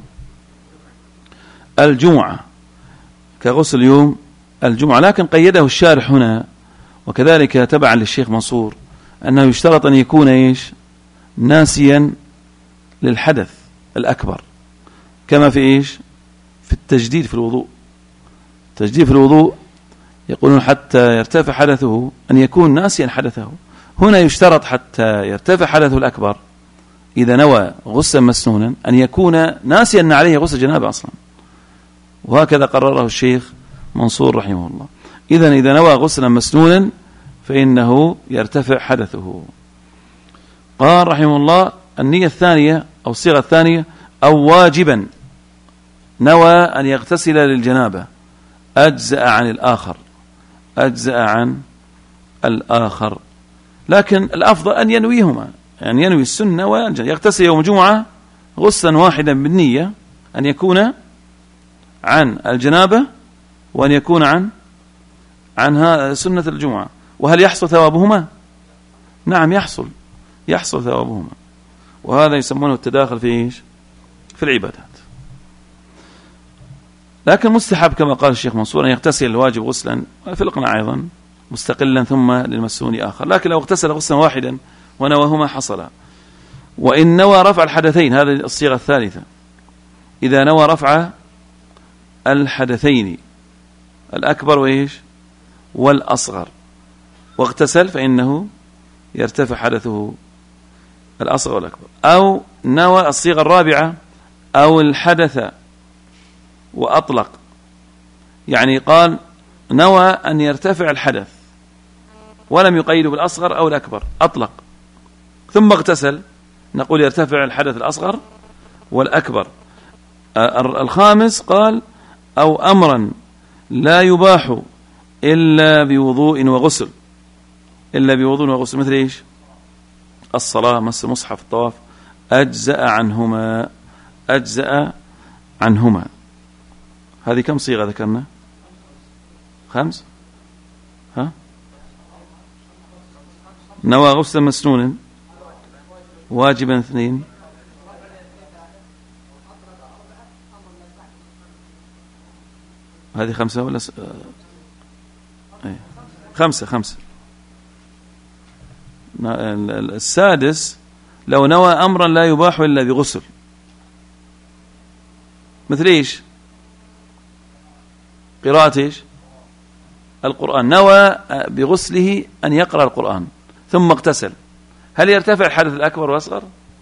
الجمعة، كغسل يوم الجمعة، لكن قيده الشارح هنا وكذلك تبعا للشيخ منصور أنه يشترط أن يكون إيش؟ ناسيا للحدث الأكبر، كما في إيش؟ في التجديد في الوضوء. التجديد في الوضوء يقولون حتى يرتفع حدثه أن يكون ناسيا حدثه، هنا يشترط حتى يرتفع حدثه الأكبر إذا نوى غسلا مسنونا أن يكون ناسيا أن عليه غسل جنابة أصلا، وهكذا قرره الشيخ منصور رحمه الله. إذا نوى غسلا مسنونا فإنه يرتفع حدثه. قال رحمه الله: النية الثانية أو الصيغة الثانية: أو واجبا نوى أن يغتسل للجنابة أجزأ عن الآخر، أجزأ عن الآخر، لكن الأفضل أن ينويهما، يعني ينوي السنة والجنابة. يغتسل يوم الجمعة غسلا واحدا بالنية أن يكون عن الجنابة وأن يكون عنها سنة الجمعة. وهل يحصل ثوابهما؟ نعم يحصل ثوابهما، وهذا يسمونه التداخل في العبادات. لكن مستحب كما قال الشيخ منصور أن يغتسل الواجب غسلا في الإقناع أيضا مستقلا ثم للمسنون آخر، لكن لو اغتسل غسلا واحدا ونواهما حصلا. وإن نوى رفع الحدثين، هذه الصيغة الثالثة، إذا نوى رفع الحدثين الأكبر والأصغر واغتسل فإنه يرتفع حدثه الأصغر والأكبر. أو نوى الصيغة الرابعة: أو الحدث وأطلق، يعني قال نوى أن يرتفع الحدث ولم يقيد بالأصغر أو الأكبر، أطلق ثم اغتسل، نقول يرتفع الحدث الأصغر والأكبر. الخامس قال: أو أمرا لا يباح إلا بوضوء وغسل، مثل الصلاة، مس المصحف، الطواف، أجزأ عنهما. هذه كم صيغة ذكرنا؟ 5. نوى غسلا مسنونا واجبا 2. هذه 5 ولا 5. السادس: لو نوى أمرا لا يباح إلا بغسل، مثل قراءة القرآن، نوى بغسله أن يقرأ القرآن ثم اغتسل، هل يرتفع الحدث الأكبر والأصغر؟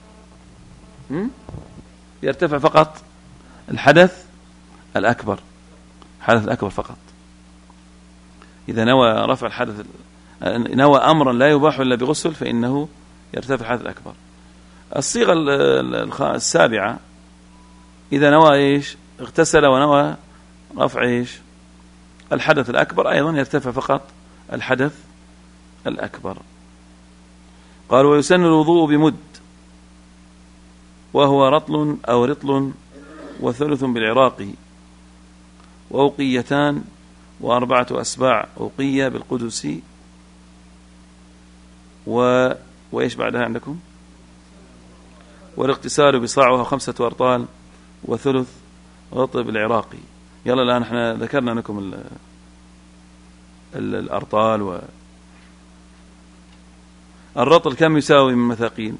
يرتفع فقط الحدث الأكبر، فقط. إذا نوى رفع الحدث، نوى أمرا لا يباح إلا بغسل فإنه يرتفع الحدث الأكبر. الصيغة السابعة: إذا نوى اغتسل ونوى رفع الحدث الأكبر، أيضا يرتفع فقط الحدث الأكبر. قال: ويسن الوضوء بمد، وهو رطل أو رطل وثلث بالعراق، وأوقيتان، و4 أسباع أوقية بالقدس، وإيش بعدها عندكم؟ والاغتسال بصاع، 5 أرطال وثلث رطب العراقي. يلا الآن احنا ذكرنا لكم الأرطال. الرطل كم يساوي من مثاقيل؟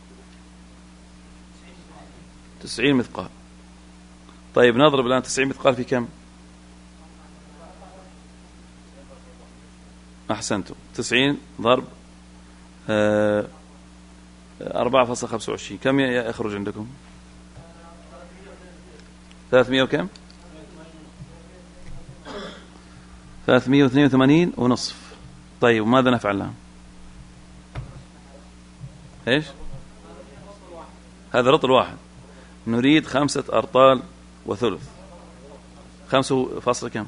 90 مثقال. طيب نضرب الآن 90 مثقال في كم؟ أحسنتم، 90 ضرب 4.25 كم يخرج عندكم؟ 300 وكم؟ 382 ونصف. طيب وماذا نفعل الآن؟ إيش؟ هذا رطل واحد، نريد 5 أرطال وثلث. 5 فاصل كم؟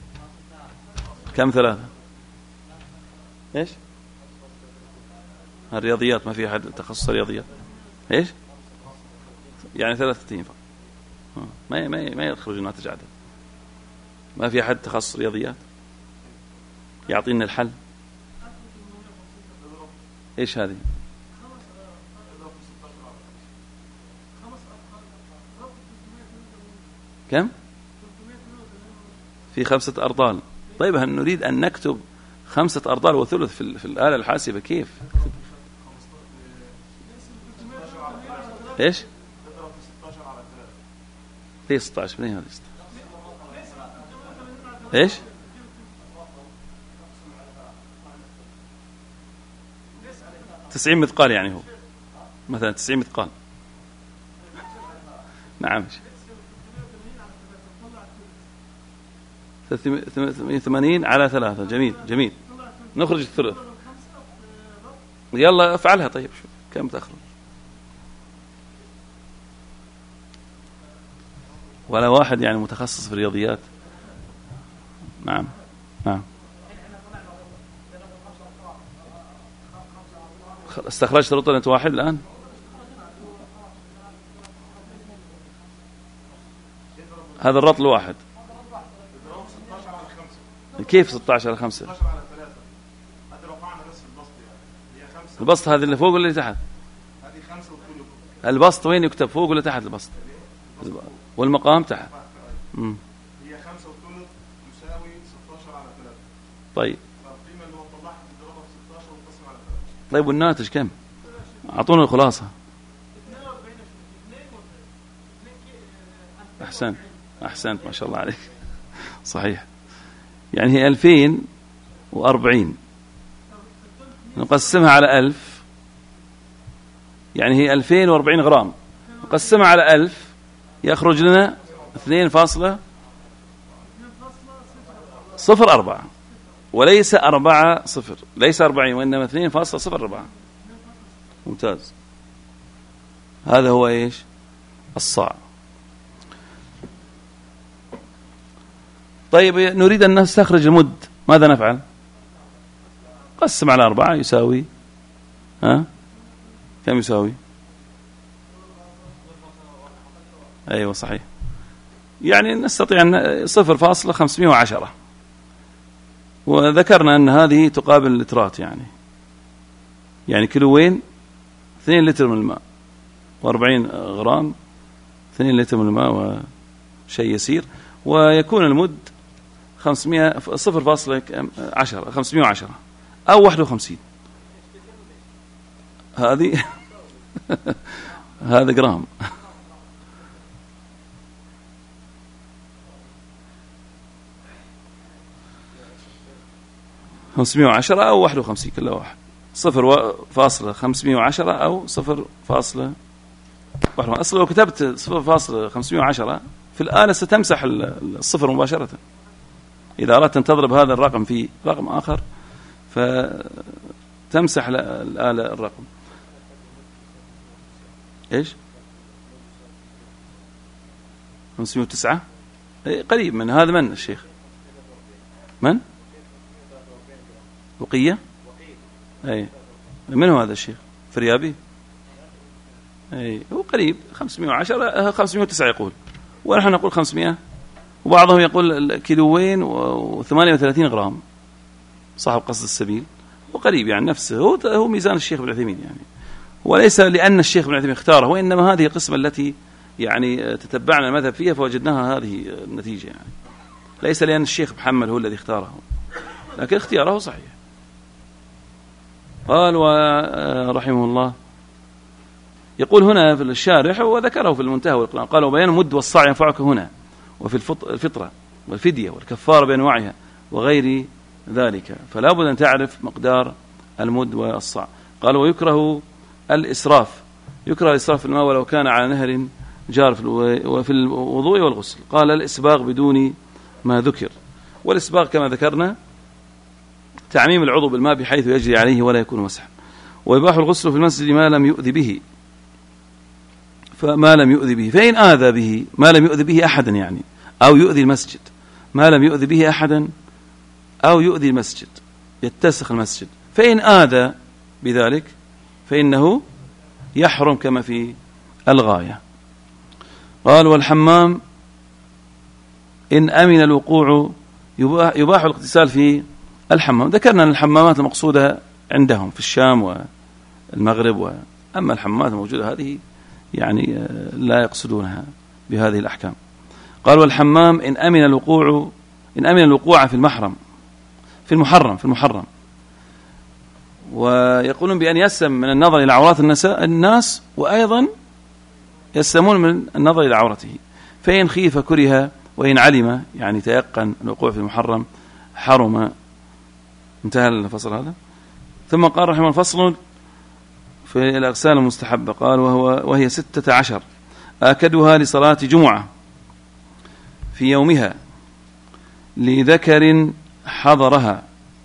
3 إيش؟ الرياضيات ما في أحد تخصص رياضيات. إيش؟ يعني 3 فقط، ما يخرج الناتج عدد. ما في أحد تخصص رياضيات يعطينا الحل. إيش هذه؟ كم؟ في 5 أرطال. طيب هل نريد أن نكتب 5 أرطال وثلث في الآلة الحاسبة كيف؟ إيش؟ ليه 16؟ منين هذا 16؟ إيش؟ تسعين مثقال يعني هو مثلا 90 مثقال. نعم 380 على 3. جميل جميل. نخرج الثلث. يلا افعلها. طيب شو كم تخرج؟ ولا واحد يعني متخصص في الرياضيات. نعم نعم. استخرجت رطلة واحد الآن. هذا الرطل واحد. كيف 16 على 5؟ البسط هذه اللي فوق ولا اللي تحت؟ البسط وين يكتب، فوق ولا تحت البسط؟ والمقام تحت. هي 5 وثلث يساوي 16 على 3. طيب فالقيمة اللي هو طلعها تضربها في 16 وتقسم على 3. طيب والناتج كم؟ أعطونا الخلاصة. أحسنت ما شاء الله عليك. صحيح. يعني هي 2040 نقسمها على 1000، يعني هي 2040 غرام نقسمها على 1000 يخرج لنا 2.04 وليس 40، ليس 40 وإنما 2.04. ممتاز. هذا هو إيش؟ الصاع. طيب نريد أن نستخرج المد، ماذا نفعل؟ قسم على 4 يساوي كم يساوي؟ أيوة صحيح. يعني نستطيع أن 0.510، وذكرنا أن هذه تقابل اللترات، يعني كيلوين 2 لتر من الماء و40 غرام 2 لتر من الماء وشيء يسير، ويكون المد 510 أو 51. هذه هذا جرام. خمسمائة وعشرة أو 51 كل واحد. 0.510 أو 0.1. أصلا لو كتبت 0.510 في الآلة ستمسح الصفر مباشرة. إذا أردت أن تضرب هذا الرقم في رقم آخر فتمسح الآلة الرقم. إيش 509 قريب من هذا. من الشيخ؟ من وقية؟ أي من هو هذا الشيخ؟ فريابي؟ أي هو قريب. 510 509 يقول، ونحن نقول 500، وبعضهم يقول كيلوين و38 غرام صاحب قصد السبيل، وقريب يعني نفسه هو ميزان الشيخ ابن عثيمين يعني. وليس لأن الشيخ ابن عثيمين اختاره، وإنما هذه القسمة التي يعني تتبعنا المذهب فيها فوجدناها هذه النتيجة يعني. ليس لأن الشيخ محمد هو الذي اختاره، لكن اختياره صحيح. قال ورحمه الله يقول هنا في الشارح وذكره في المنتهى والإقناع، قال وبيان المد والصاع ينفعك هنا وفي الفطرة والفدية والكفارة بأنواعها وغير ذلك، فلا بد أن تعرف مقدار المد والصاع. قال ويكره الإسراف، يكره الإسراف في الماء ولو كان على نهر جار وفي الوضوء والغسل. قال الإسباغ بدون ما ذكر، والإسباغ كما ذكرنا تعميم العضو بالماء بحيث يجري عليه ولا يكون مسحا. ويباح الغسل في المسجد ما لم يؤذي به، فما لم يؤذي به، فإن آذى به ما لم يؤذي به أحدا يعني، أو يؤذي المسجد، ما لم يؤذي به أحدا أو يؤذي المسجد يتسخ المسجد، فإن آذى بذلك فإنه يحرم كما في الغاية. قال والحمام إن أمن الوقوع يباح الاغتسال في الحمام. ذكرنا أن الحمامات المقصودة عندهم في الشام والمغرب، أما الحمامات الموجودة هذه يعني لا يقصدونها بهذه الأحكام. قال والحمام إن أمن الوقوع في المحرم، ويقولون بأن يسم من النظر إلى عورات الناس، وأيضا يسمون من النظر إلى عورته، فإن خيف كره، وإن علم يعني تيقن الوقوع في المحرم حرم. انتهى الفصل هذا. ثم قال رحمه الفصل في الأغسال المستحبة قال وهي 16 آكدها لصلاة جمعة في يومها لذكر حضرها،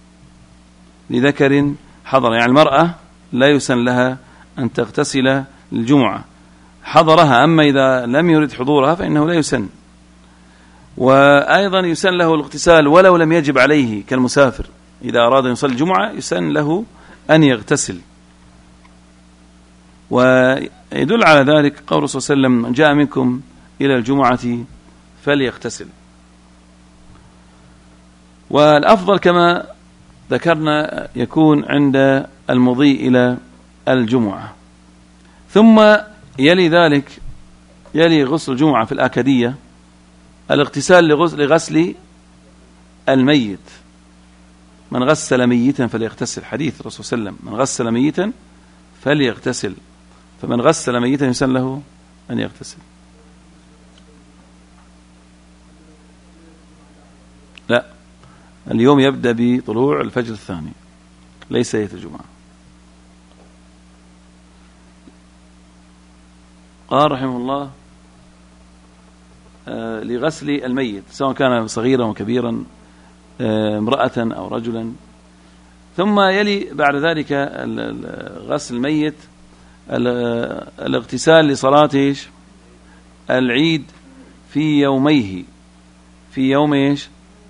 لذكر حضر، يعني المرأة لا يسن لها أن تغتسل للجمعة، حضرها، أما إذا لم يرد حضورها فإنه لا يسن. وأيضا يسن له الاغتسال ولو لم يجب عليه كالمسافر، إذا أراد أن يصلي الجمعة يسن له أن يغتسل. ويدل على ذلك قول صلى الله عليه وسلم من جاء منكم إلى الجمعة فليغتسل. والأفضل كما ذكرنا يكون عند المضي إلى الجمعة. ثم يلي ذلك يلي غسل الجمعة في الآكدية الاغتسال لغسل الميت، من غسل ميتا فليغتسل، حديث الرسول صلى الله عليه وسلم من غسل ميتا فليغتسل، فمن غسل ميتا يسن له أن يغتسل. لا، اليوم يبدأ بطلوع الفجر الثاني، ليس ليلة الجمعة. قال رحمه الله لغسل الميت سواء كان صغيرا وكبيرا، امرأة أو رجلا. ثم يلي بعد ذلك غسل الميت الاغتسال لصلاة العيد في يوميه، في يوم ايش؟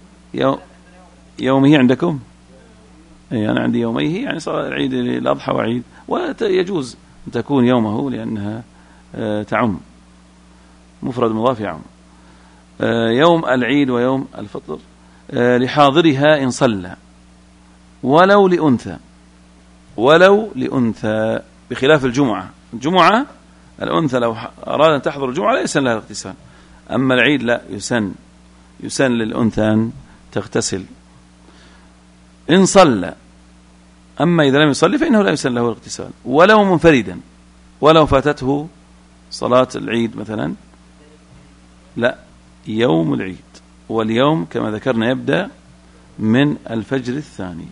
يومه عندكم؟ أنا عندي يوميه، يعني صلاة العيد الأضحى وعيد، ويجوز أن تكون يومه لأنها تعم، مفرد مضاف يعم، يوم العيد ويوم الفطر لحاضرها إن صلى ولو لأنثى، ولو لأنثى، بخلاف الجمعة. الجمعة الأنثى لو أراد أن تحضر الجمعة لا يسن لها الاغتسال، أما العيد لا، يسن للأنثى أن تغتسل إن صلى. أما إذا لم يصلي فإنه لا يسن له الاغتسال، ولو منفردا، ولو فاتته صلاة العيد مثلا، لا، يوم العيد، واليوم كما ذكرنا يبدأ من الفجر الثاني.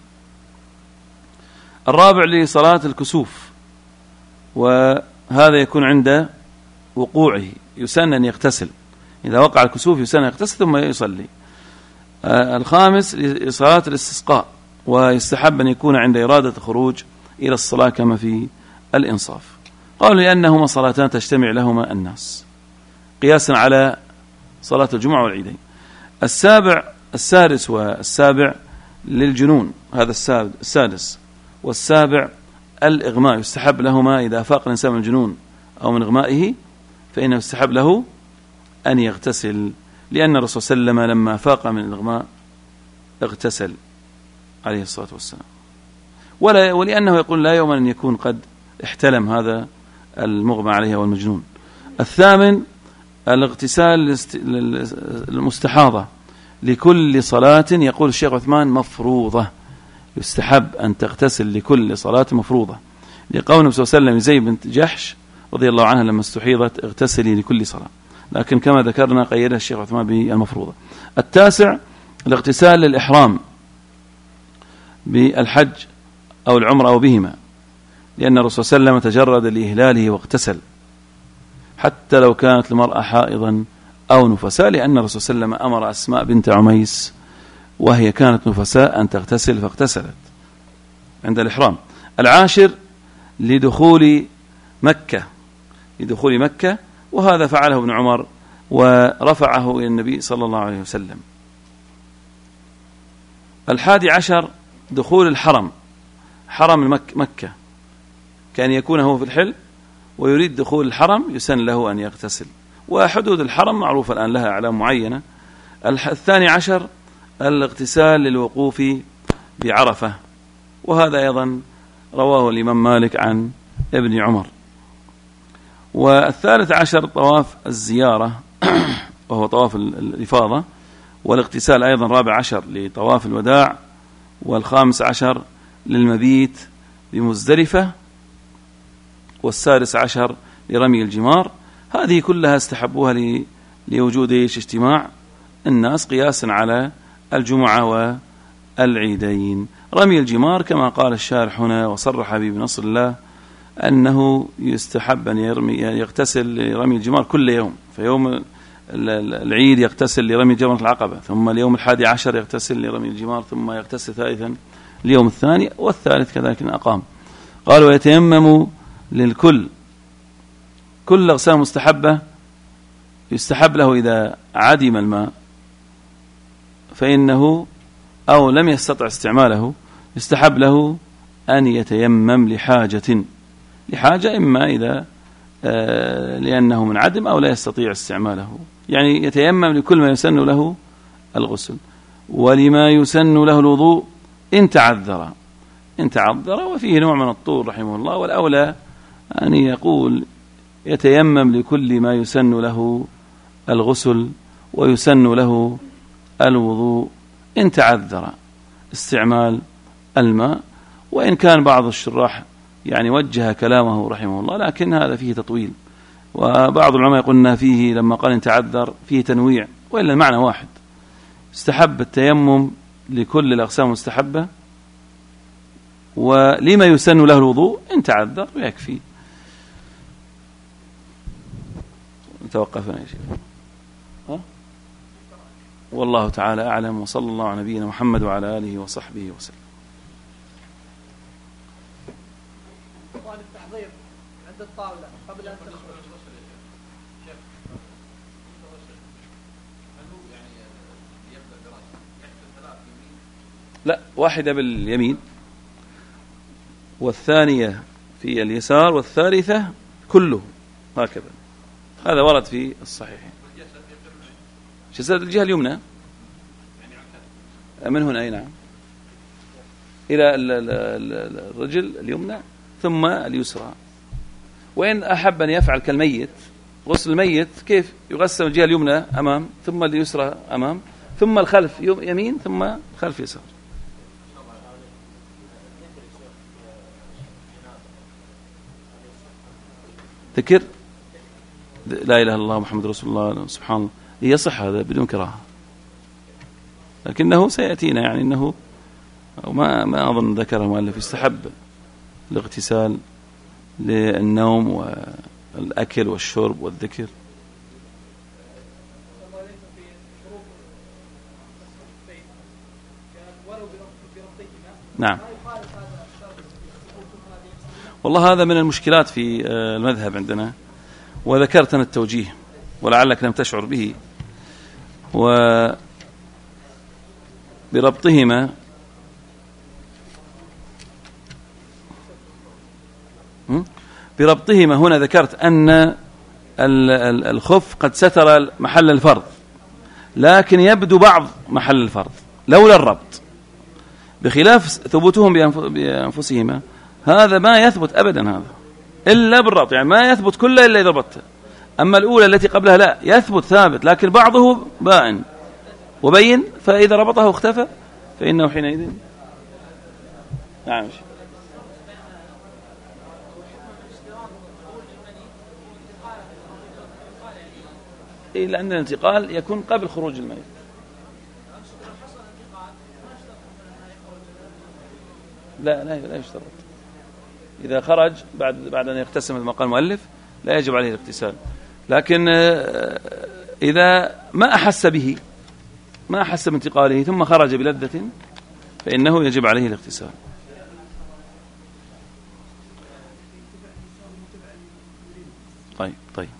الرابع لصلاة الكسوف، وهذا يكون عند وقوعه، يسن أن يغتسل، إذا وقع الكسوف يسن أن يغتسل ثم يصلي. الخامس لصلاة الاستسقاء، ويستحب أن يكون عند إرادة الخروج إلى الصلاة كما في الإنصاف. قالوا لأنهما صلاتان تجتمع لهما الناس، قياسا على صلاة الجمعة والعيدين. السادس والسابع للجنون، هذا السادس والسابع الإغماء، يستحب لهما إذا أفاق الإنسان من الجنون أو من إغمائه فإنه يستحب له أن يغتسل، لأن الرسول صلى الله عليه وسلم لما أفاق من الإغماء اغتسل عليه الصلاة والسلام، ولأنه يقول لا يوم أن يكون قد احتلم هذا المغمى عليه والمجنون. الثامن الاغتسال المستحاضة لكل صلاة، يقول الشيخ عثمان مفروضة، يستحب أن تغتسل لكل صلاة مفروضة، لقول النبي صلى الله عليه وسلم لزينب بنت جحش رضي الله عنها لما استحيضت اغتسلي لكل صلاة، لكن كما ذكرنا قيدها الشيخ عثمان بالمفروضة. التاسع الاغتسال للإحرام بالحج أو العمرة أو بهما، لأن الرسول صلى الله عليه وسلم تجرد لإهلاله واغتسل حتى لو كانت المرأة حائضا أو نفساء، لأن الرسول صلى الله عليه وسلم أمر أسماء بنت عميس وهي كانت نفساء أن تغتسل فاغتسلت عند الإحرام. العاشر لدخول مكة، وهذا فعله ابن عمر ورفعه إلى النبي صلى الله عليه وسلم. الحادي عشر دخول الحرم، حرم مكة، كان يكون هو في الحل ويريد دخول الحرم يسن له أن يغتسل، وحدود الحرم معروفة الآن لها أعلام معينة. الثاني عشر الاغتسال للوقوف بعرفة، وهذا أيضا رواه الإمام مالك عن ابن عمر. والثالث عشر طواف الزيارة وهو طواف الإفاضة، والاغتسال أيضا رابع عشر لطواف الوداع، والخامس عشر للمبيت بمزدلفة، والسادس عشر لرمي الجمار. هذه كلها استحبوها لوجود اجتماع الناس قياسا على الجمعة والعيدين. رمي الجمار كما قال الشارح هنا وصرح به بنصر الله أنه يستحب أن يغتسل لرمي الجمار كل يوم، فيوم العيد يغتسل لرمي جمرة العقبة، ثم اليوم 11 يغتسل لرمي الجمار، ثم يغتسل ثالثا اليوم الثاني، والثالث كذلك أقام. قالوا يتيمم للكل، كل أغسال مستحبة يستحب له إذا عدم الماء فإنه أو لم يستطع استعماله يستحب له أن يتيمم لحاجة، إما إذا لأنه منعدم أو لا يستطيع استعماله، يعني يتيمم لكل ما يسن له الغسل، ولما يسن له الوضوء إن تعذر، وفيه نوع من الطول رحمه الله، والأولى أن يقول يتيمم لكل ما يسن له الغسل ويسن له الوضوء إن تعذر استعمال الماء. وإن كان بعض الشراح يعني وجه كلامه رحمه الله، لكن هذا فيه تطويل، وبعض العلماء يقولنا فيه لما قال إن تعذر فيه تنويع، وإلا المعنى واحد، استحب التيمم لكل الأقسام المستحبة، ولما يسن له الوضوء إن تعذر ويكفي. توقفنا يا شيخ. والله تعالى أعلم، وصلى الله على نبينا محمد وعلى آله وصحبه وسلم. التحضير عند الطاولة قبل أن تدخل. لا، واحدة باليمين، والثانية في اليسار، والثالثة كله هكذا، هذا ورد في الصحيحين. جسد الجهة اليمنى من هنا، أي نعم، إلى الرجل اليمنى ثم اليسرى. وإن أحب أن يفعل كالميت، غسل الميت كيف يغسل الجهة اليمنى أمام، ثم اليسرى أمام، ثم الخلف يمين، ثم الخلف يسار. ذكر لا إله إلا الله محمد رسول الله سبحان الله، يصح هذا بدون كراهة، لكنه سيأتينا يعني أنه ما أظن ذكره المؤلف يستحب الاغتسال للنوم والأكل والشرب والذكر. نعم، والله هذا من المشكلات في المذهب عندنا، وذكرت أنا التوجيه ولعلك لم تشعر به، وبربطهما هنا ذكرت أن الخف قد ستر محل الفرض، لكن يبدو بعض محل الفرض لولا الربط، بخلاف ثبوتهم بأنفسهما هذا ما يثبت أبدا، هذا إلا بالربط، يعني ما يثبت كله إلا إذا ربطته. أما الأولى التي قبلها لا يثبت ثابت، لكن بعضه بائن وبين، فإذا ربطه اختفى فإنه حينئذ. نعم. لأن الانتقال يكون قبل خروج الميت. لا يشترط. إذا خرج بعد أن يغتسل مثل ما قال المؤلف لا يجب عليه الاغتسال، لكن إذا ما أحس بانتقاله ثم خرج بلذة فإنه يجب عليه الاغتسال. طيب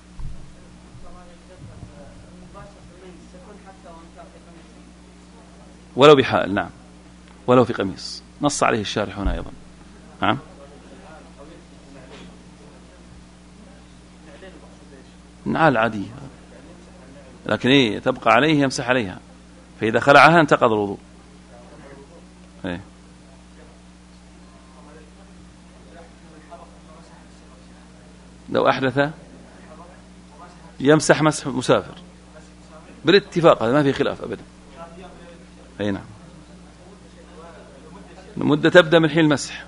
ولو بحائل، نعم، ولو في قميص، نص عليه الشارح هنا أيضا. نعم، نعال عادية، لكن تبقى عليه يمسح عليها، فإذا خلعها انتقض الوضوء. لو أحدث يمسح مسح مسافر بالاتفاق، هذا ما في خلاف أبدا. أي نعم، المدة تبدأ من حين المسح.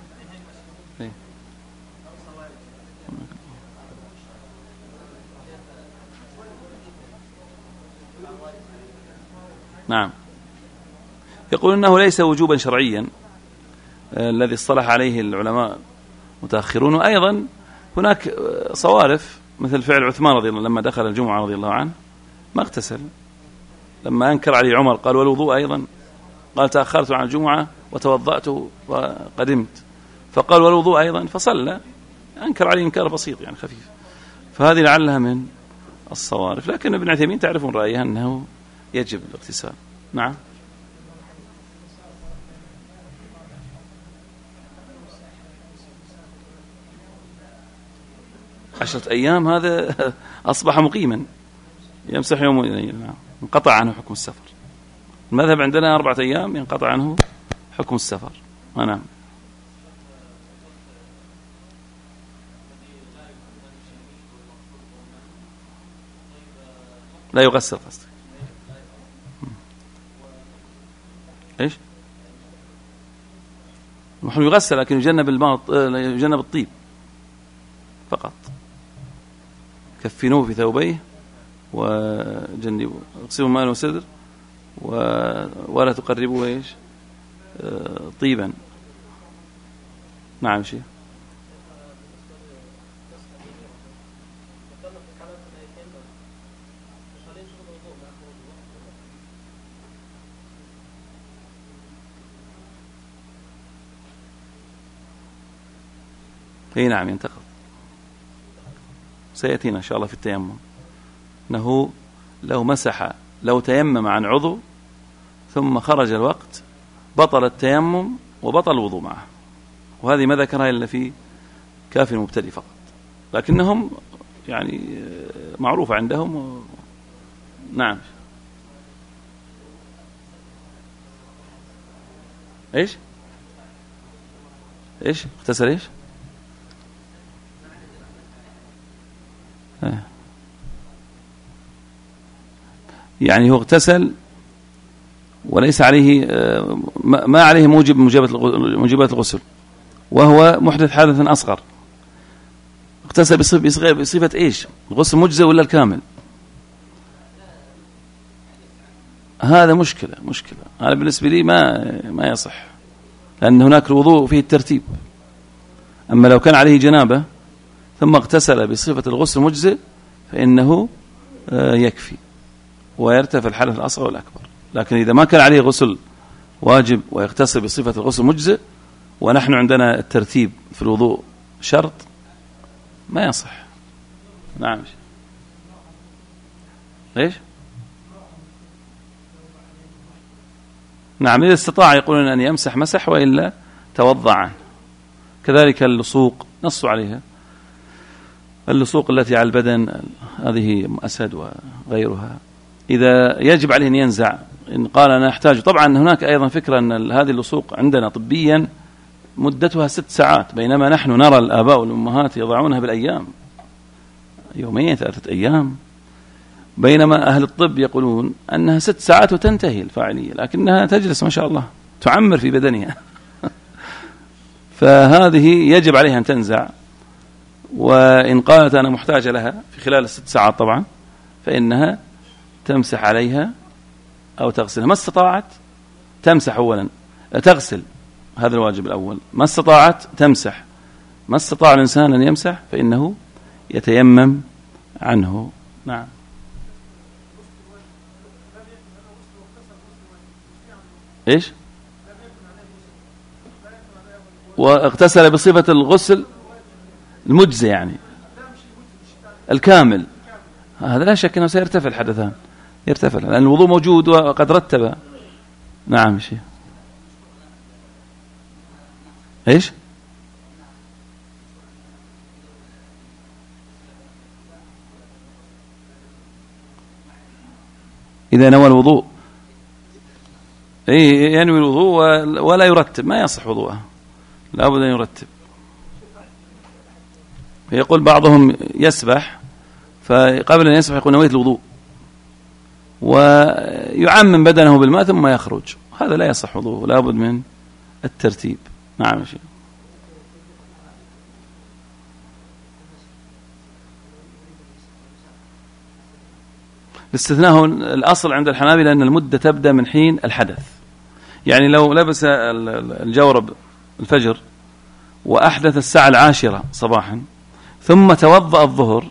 نعم، يقول إنه ليس وجوبا شرعيا الذي اصطلح عليه العلماء متأخرون. وأيضا هناك صوارف مثل فعل عثمان رضي الله لما دخل الجمعة رضي الله عنه ما اغتسل، لما أنكر عليه عمر قال والوضوء أيضا، قال تأخرت عن الجمعة وتوضأت وقدمت، فقال والوضوء أيضا فصلى، أنكر عليه إنكار بسيط يعني خفيف. فهذه لعلها من الصوارف، لكن ابن عثيمين تعرفون رأيه أنه يجب الاغتسال. نعم. 10 أيام هذا أصبح مقيما يمسح يوم نعم. انقطع عنه حكم السفر. المذهب عندنا 4 أيام ينقطع عنه حكم السفر. نعم. لا يغسل قصدك. ايش؟ نحن يغسل لكن يجنب الماء، يجنب الطيب فقط. كفنوه في ثوبيه وجنبوا اغسلوا ماء وسدر ولا تقربوا ايش طيبا. نعم شيء. اي نعم ينتقض، سيأتينا إن شاء الله في التيمم أنه لو تيمم عن عضو ثم خرج الوقت بطل التيمم وبطل الوضوء معه، وهذه ما ذكرها إلا في كافي المبتدئ فقط، لكنهم يعني معروفة عندهم. نعم. ايش اغتسل ايش؟ يعني هو اغتسل وليس عليه ما عليه موجبات الغسل، وهو محدث حدثا أصغر. اغتسل بصفة ايش؟ الغسل مجزئ ولا الكامل؟ هذا مشكلة. هذا بالنسبة لي ما يصح، لأن هناك الوضوء فيه الترتيب. أما لو كان عليه جنابة ثم اغتسل بصفة الغسل مجزئ فإنه يكفي ويرتفع الحدث الأصغر والأكبر. لكن إذا ما كان عليه غسل واجب ويغتسل بصفة الغسل مجزئ، ونحن عندنا الترتيب في الوضوء شرط، ما يصح. نعم. ايش؟ نعم إذا استطاع يقولون أن يمسح مسح، وإلا توضع عنه. كذلك اللصوق نصوا عليها، اللصوق التي على البدن هذه أسد وغيرها، إذا يجب عليه أن ينزع إن قال أنا أحتاج. طبعا هناك أيضا فكرة أن هذه اللصوق عندنا طبيا مدتها 6 ساعات، بينما نحن نرى الآباء والأمهات يضعونها بالأيام، 2 3 أيام، بينما أهل الطب يقولون أنها 6 ساعات وتنتهي الفاعلية، لكنها تجلس ما شاء الله تعمر في بدنها. فهذه يجب عليها أن تنزع، وإن قالت أنا محتاجة لها في خلال 6 ساعات طبعا فإنها تمسح عليها أو تغسلها. ما استطاعت تمسح أولا، تغسل، هذا الواجب الأول. ما استطاعت تمسح. ما استطاع الإنسان أن يمسح فإنه يتيمم عنه. نعم. إيش؟ واغتسل بصفة الغسل المجزي يعني الكامل، هذا لا شك أنه سيرتفع الحدثان، يرتفع لأن الوضوء موجود وقد رتب. نعم شيء. إيش؟ إذا نوى الوضوء ينوي الوضوء ولا يرتب ما يصح وضوءه، لا بد أن يرتب. يقول بعضهم يسبح، فقبل أن يسبح يقول نويت الوضوء ويعمم بدنه بالماء ثم يخرج، هذا لا يصح وضوءه، لا بد من الترتيب. نعم شيء. الاستثناء الأصل عند الحنابلة أن المدة تبدأ من حين الحدث. يعني لو لبس الجورب الفجر وأحدث الساعة 10 صباحا ثم توضأ الظهر،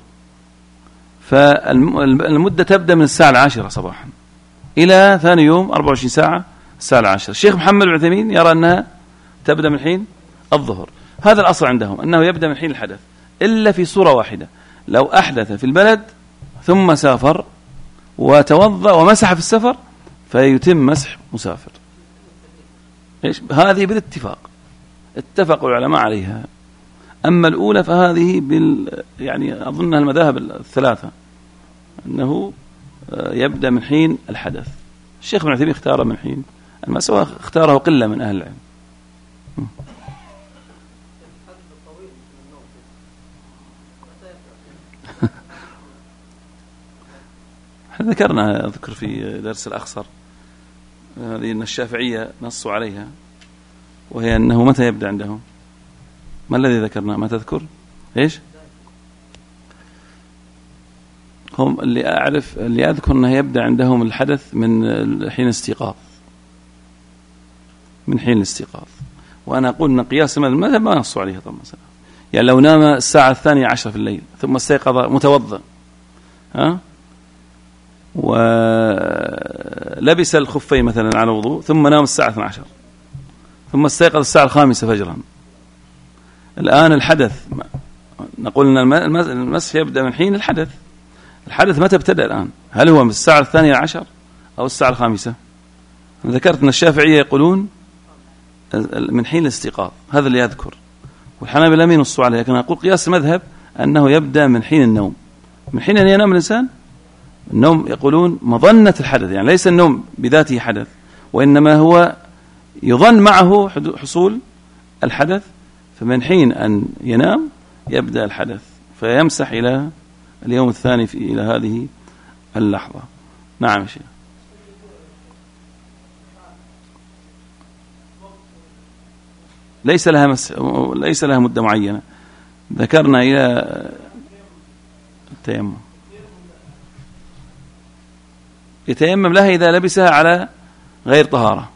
فالمدة تبدأ من الساعة 10 صباحا إلى ثاني يوم 24 ساعة الساعة 10. الشيخ محمد بن عثيمين يرى أنها تبدأ من حين الظهر. هذا الأصل عندهم أنه يبدأ من حين الحدث، إلا في صورة واحدة، لو أحدث في البلد ثم سافر وتوضأ ومسح في السفر فيتم مسح مسافر. إيش هذه بالاتفاق، اتفق العلماء عليها. أما الأولى فهذه يعني أظنها المذاهب الثلاثة أنه يبدأ من حين الحدث. الشيخ ابن عثيمين اختار من حين المسح، اختاره قلة من أهل العلم. ذكرنا أذكر في درس الأخصر هذه أن الشافعية نصوا عليها، وهي أنه متى يبدأ عندهم؟ ما الذي ذكرنا؟ ما تذكر؟ إيش؟ هم اللي أعرف اللي أذكر أنه يبدأ عندهم الحدث من حين الاستيقاظ، من حين الاستيقاظ. وأنا أقول أن قياس المذهب ما نصوا عليها طبعا. يعني لو نام الساعة 12 في الليل ثم استيقظ متوضأ ولبس الخفين مثلا على وضوء ثم نام الساعة 12 ثم استيقظ الساعة 5 فجرا، الآن الحدث نقول أن المسح يبدأ من حين الحدث. الحدث متى ابتدأ الآن؟ هل هو من الساعة 12 أو الساعة 5؟ ذكرت أن الشافعية يقولون من حين الاستيقاظ، هذا اللي يذكر، والحنابلة لم ينصوا عليه. لكن أقول قياس المذهب أنه يبدأ من حين النوم، من حين أن ينام الإنسان. النوم يقولون مظنة الحدث، يعني ليس النوم بذاته حدث، وإنما هو يظن معه حصول الحدث، فمن حين أن ينام يبدأ الحدث فيمسح إلى اليوم الثاني إلى هذه اللحظة. نعم شيء. ليس لها مدة معينة، ذكرنا إلى التيمم. يتيمم لها إذا لبسها على غير طهارة.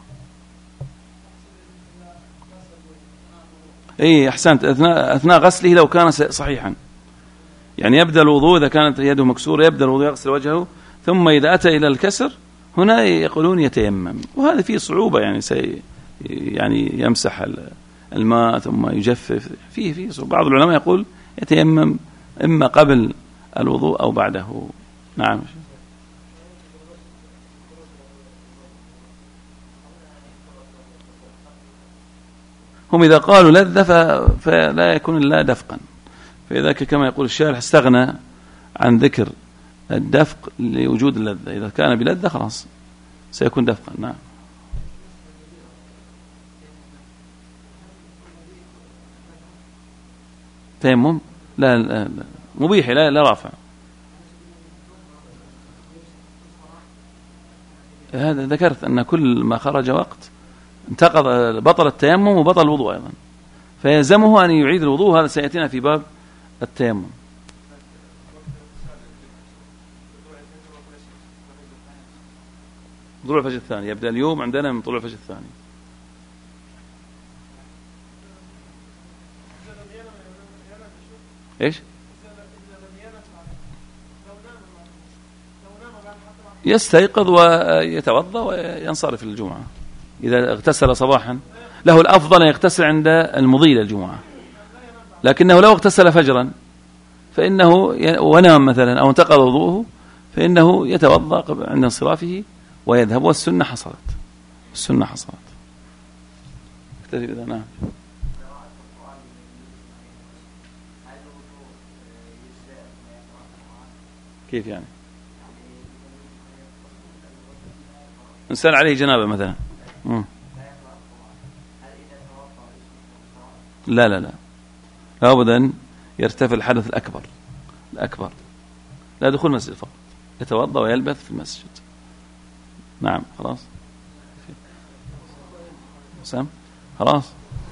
إيه أحسنت، أثناء غسله لو كان صحيحا، يعني يبدأ الوضوء إذا كانت يده مكسورة يبدأ الوضوء يغسل وجهه، ثم إذا أتى إلى الكسر هنا يقولون يتيمم، وهذا فيه صعوبة، يعني يمسح الماء ثم يجفف، فيه صعوبة. بعض العلماء يقول يتيمم إما قبل الوضوء أو بعده. نعم. هم إذا قالوا لذة فلا يكون إلا دفقا، فإذا كما يقول الشارح استغنى عن ذكر الدفق لوجود اللذة، إذا كان بلذة خلاص سيكون دفقا. نعم. تيمم لا مبيح، لا رافع. هذا ذكرت أن كل ما خرج وقت انتقض، بطل التيمم وبطل الوضوء أيضا، فيلزمه أن يعيد الوضوء. هذا سيأتينا في باب التيمم. طلوع الفجر الثاني يبدأ اليوم عندنا من طلوع الفجر الثاني. إيش؟ يستيقظ ويتوضأ وينصرف الجمعة. إذا اغتسل صباحا له الأفضل أن يغتسل عند المضي للجمعة، لكنه لو اغتسل فجرا فإنه ونام مثلا أو انتقض وضوءه فإنه يتوضأ عند انصرافه ويذهب، والسنة حصلت. اكتفي بذا. نعم. كيف يعني؟ إنسان عليه جنابة مثلا. لا أبدا، يرتفع الحدث الأكبر لا دخول المسجد فقط، يتوضأ ويلبث في المسجد. نعم. خلاص سام خلاص.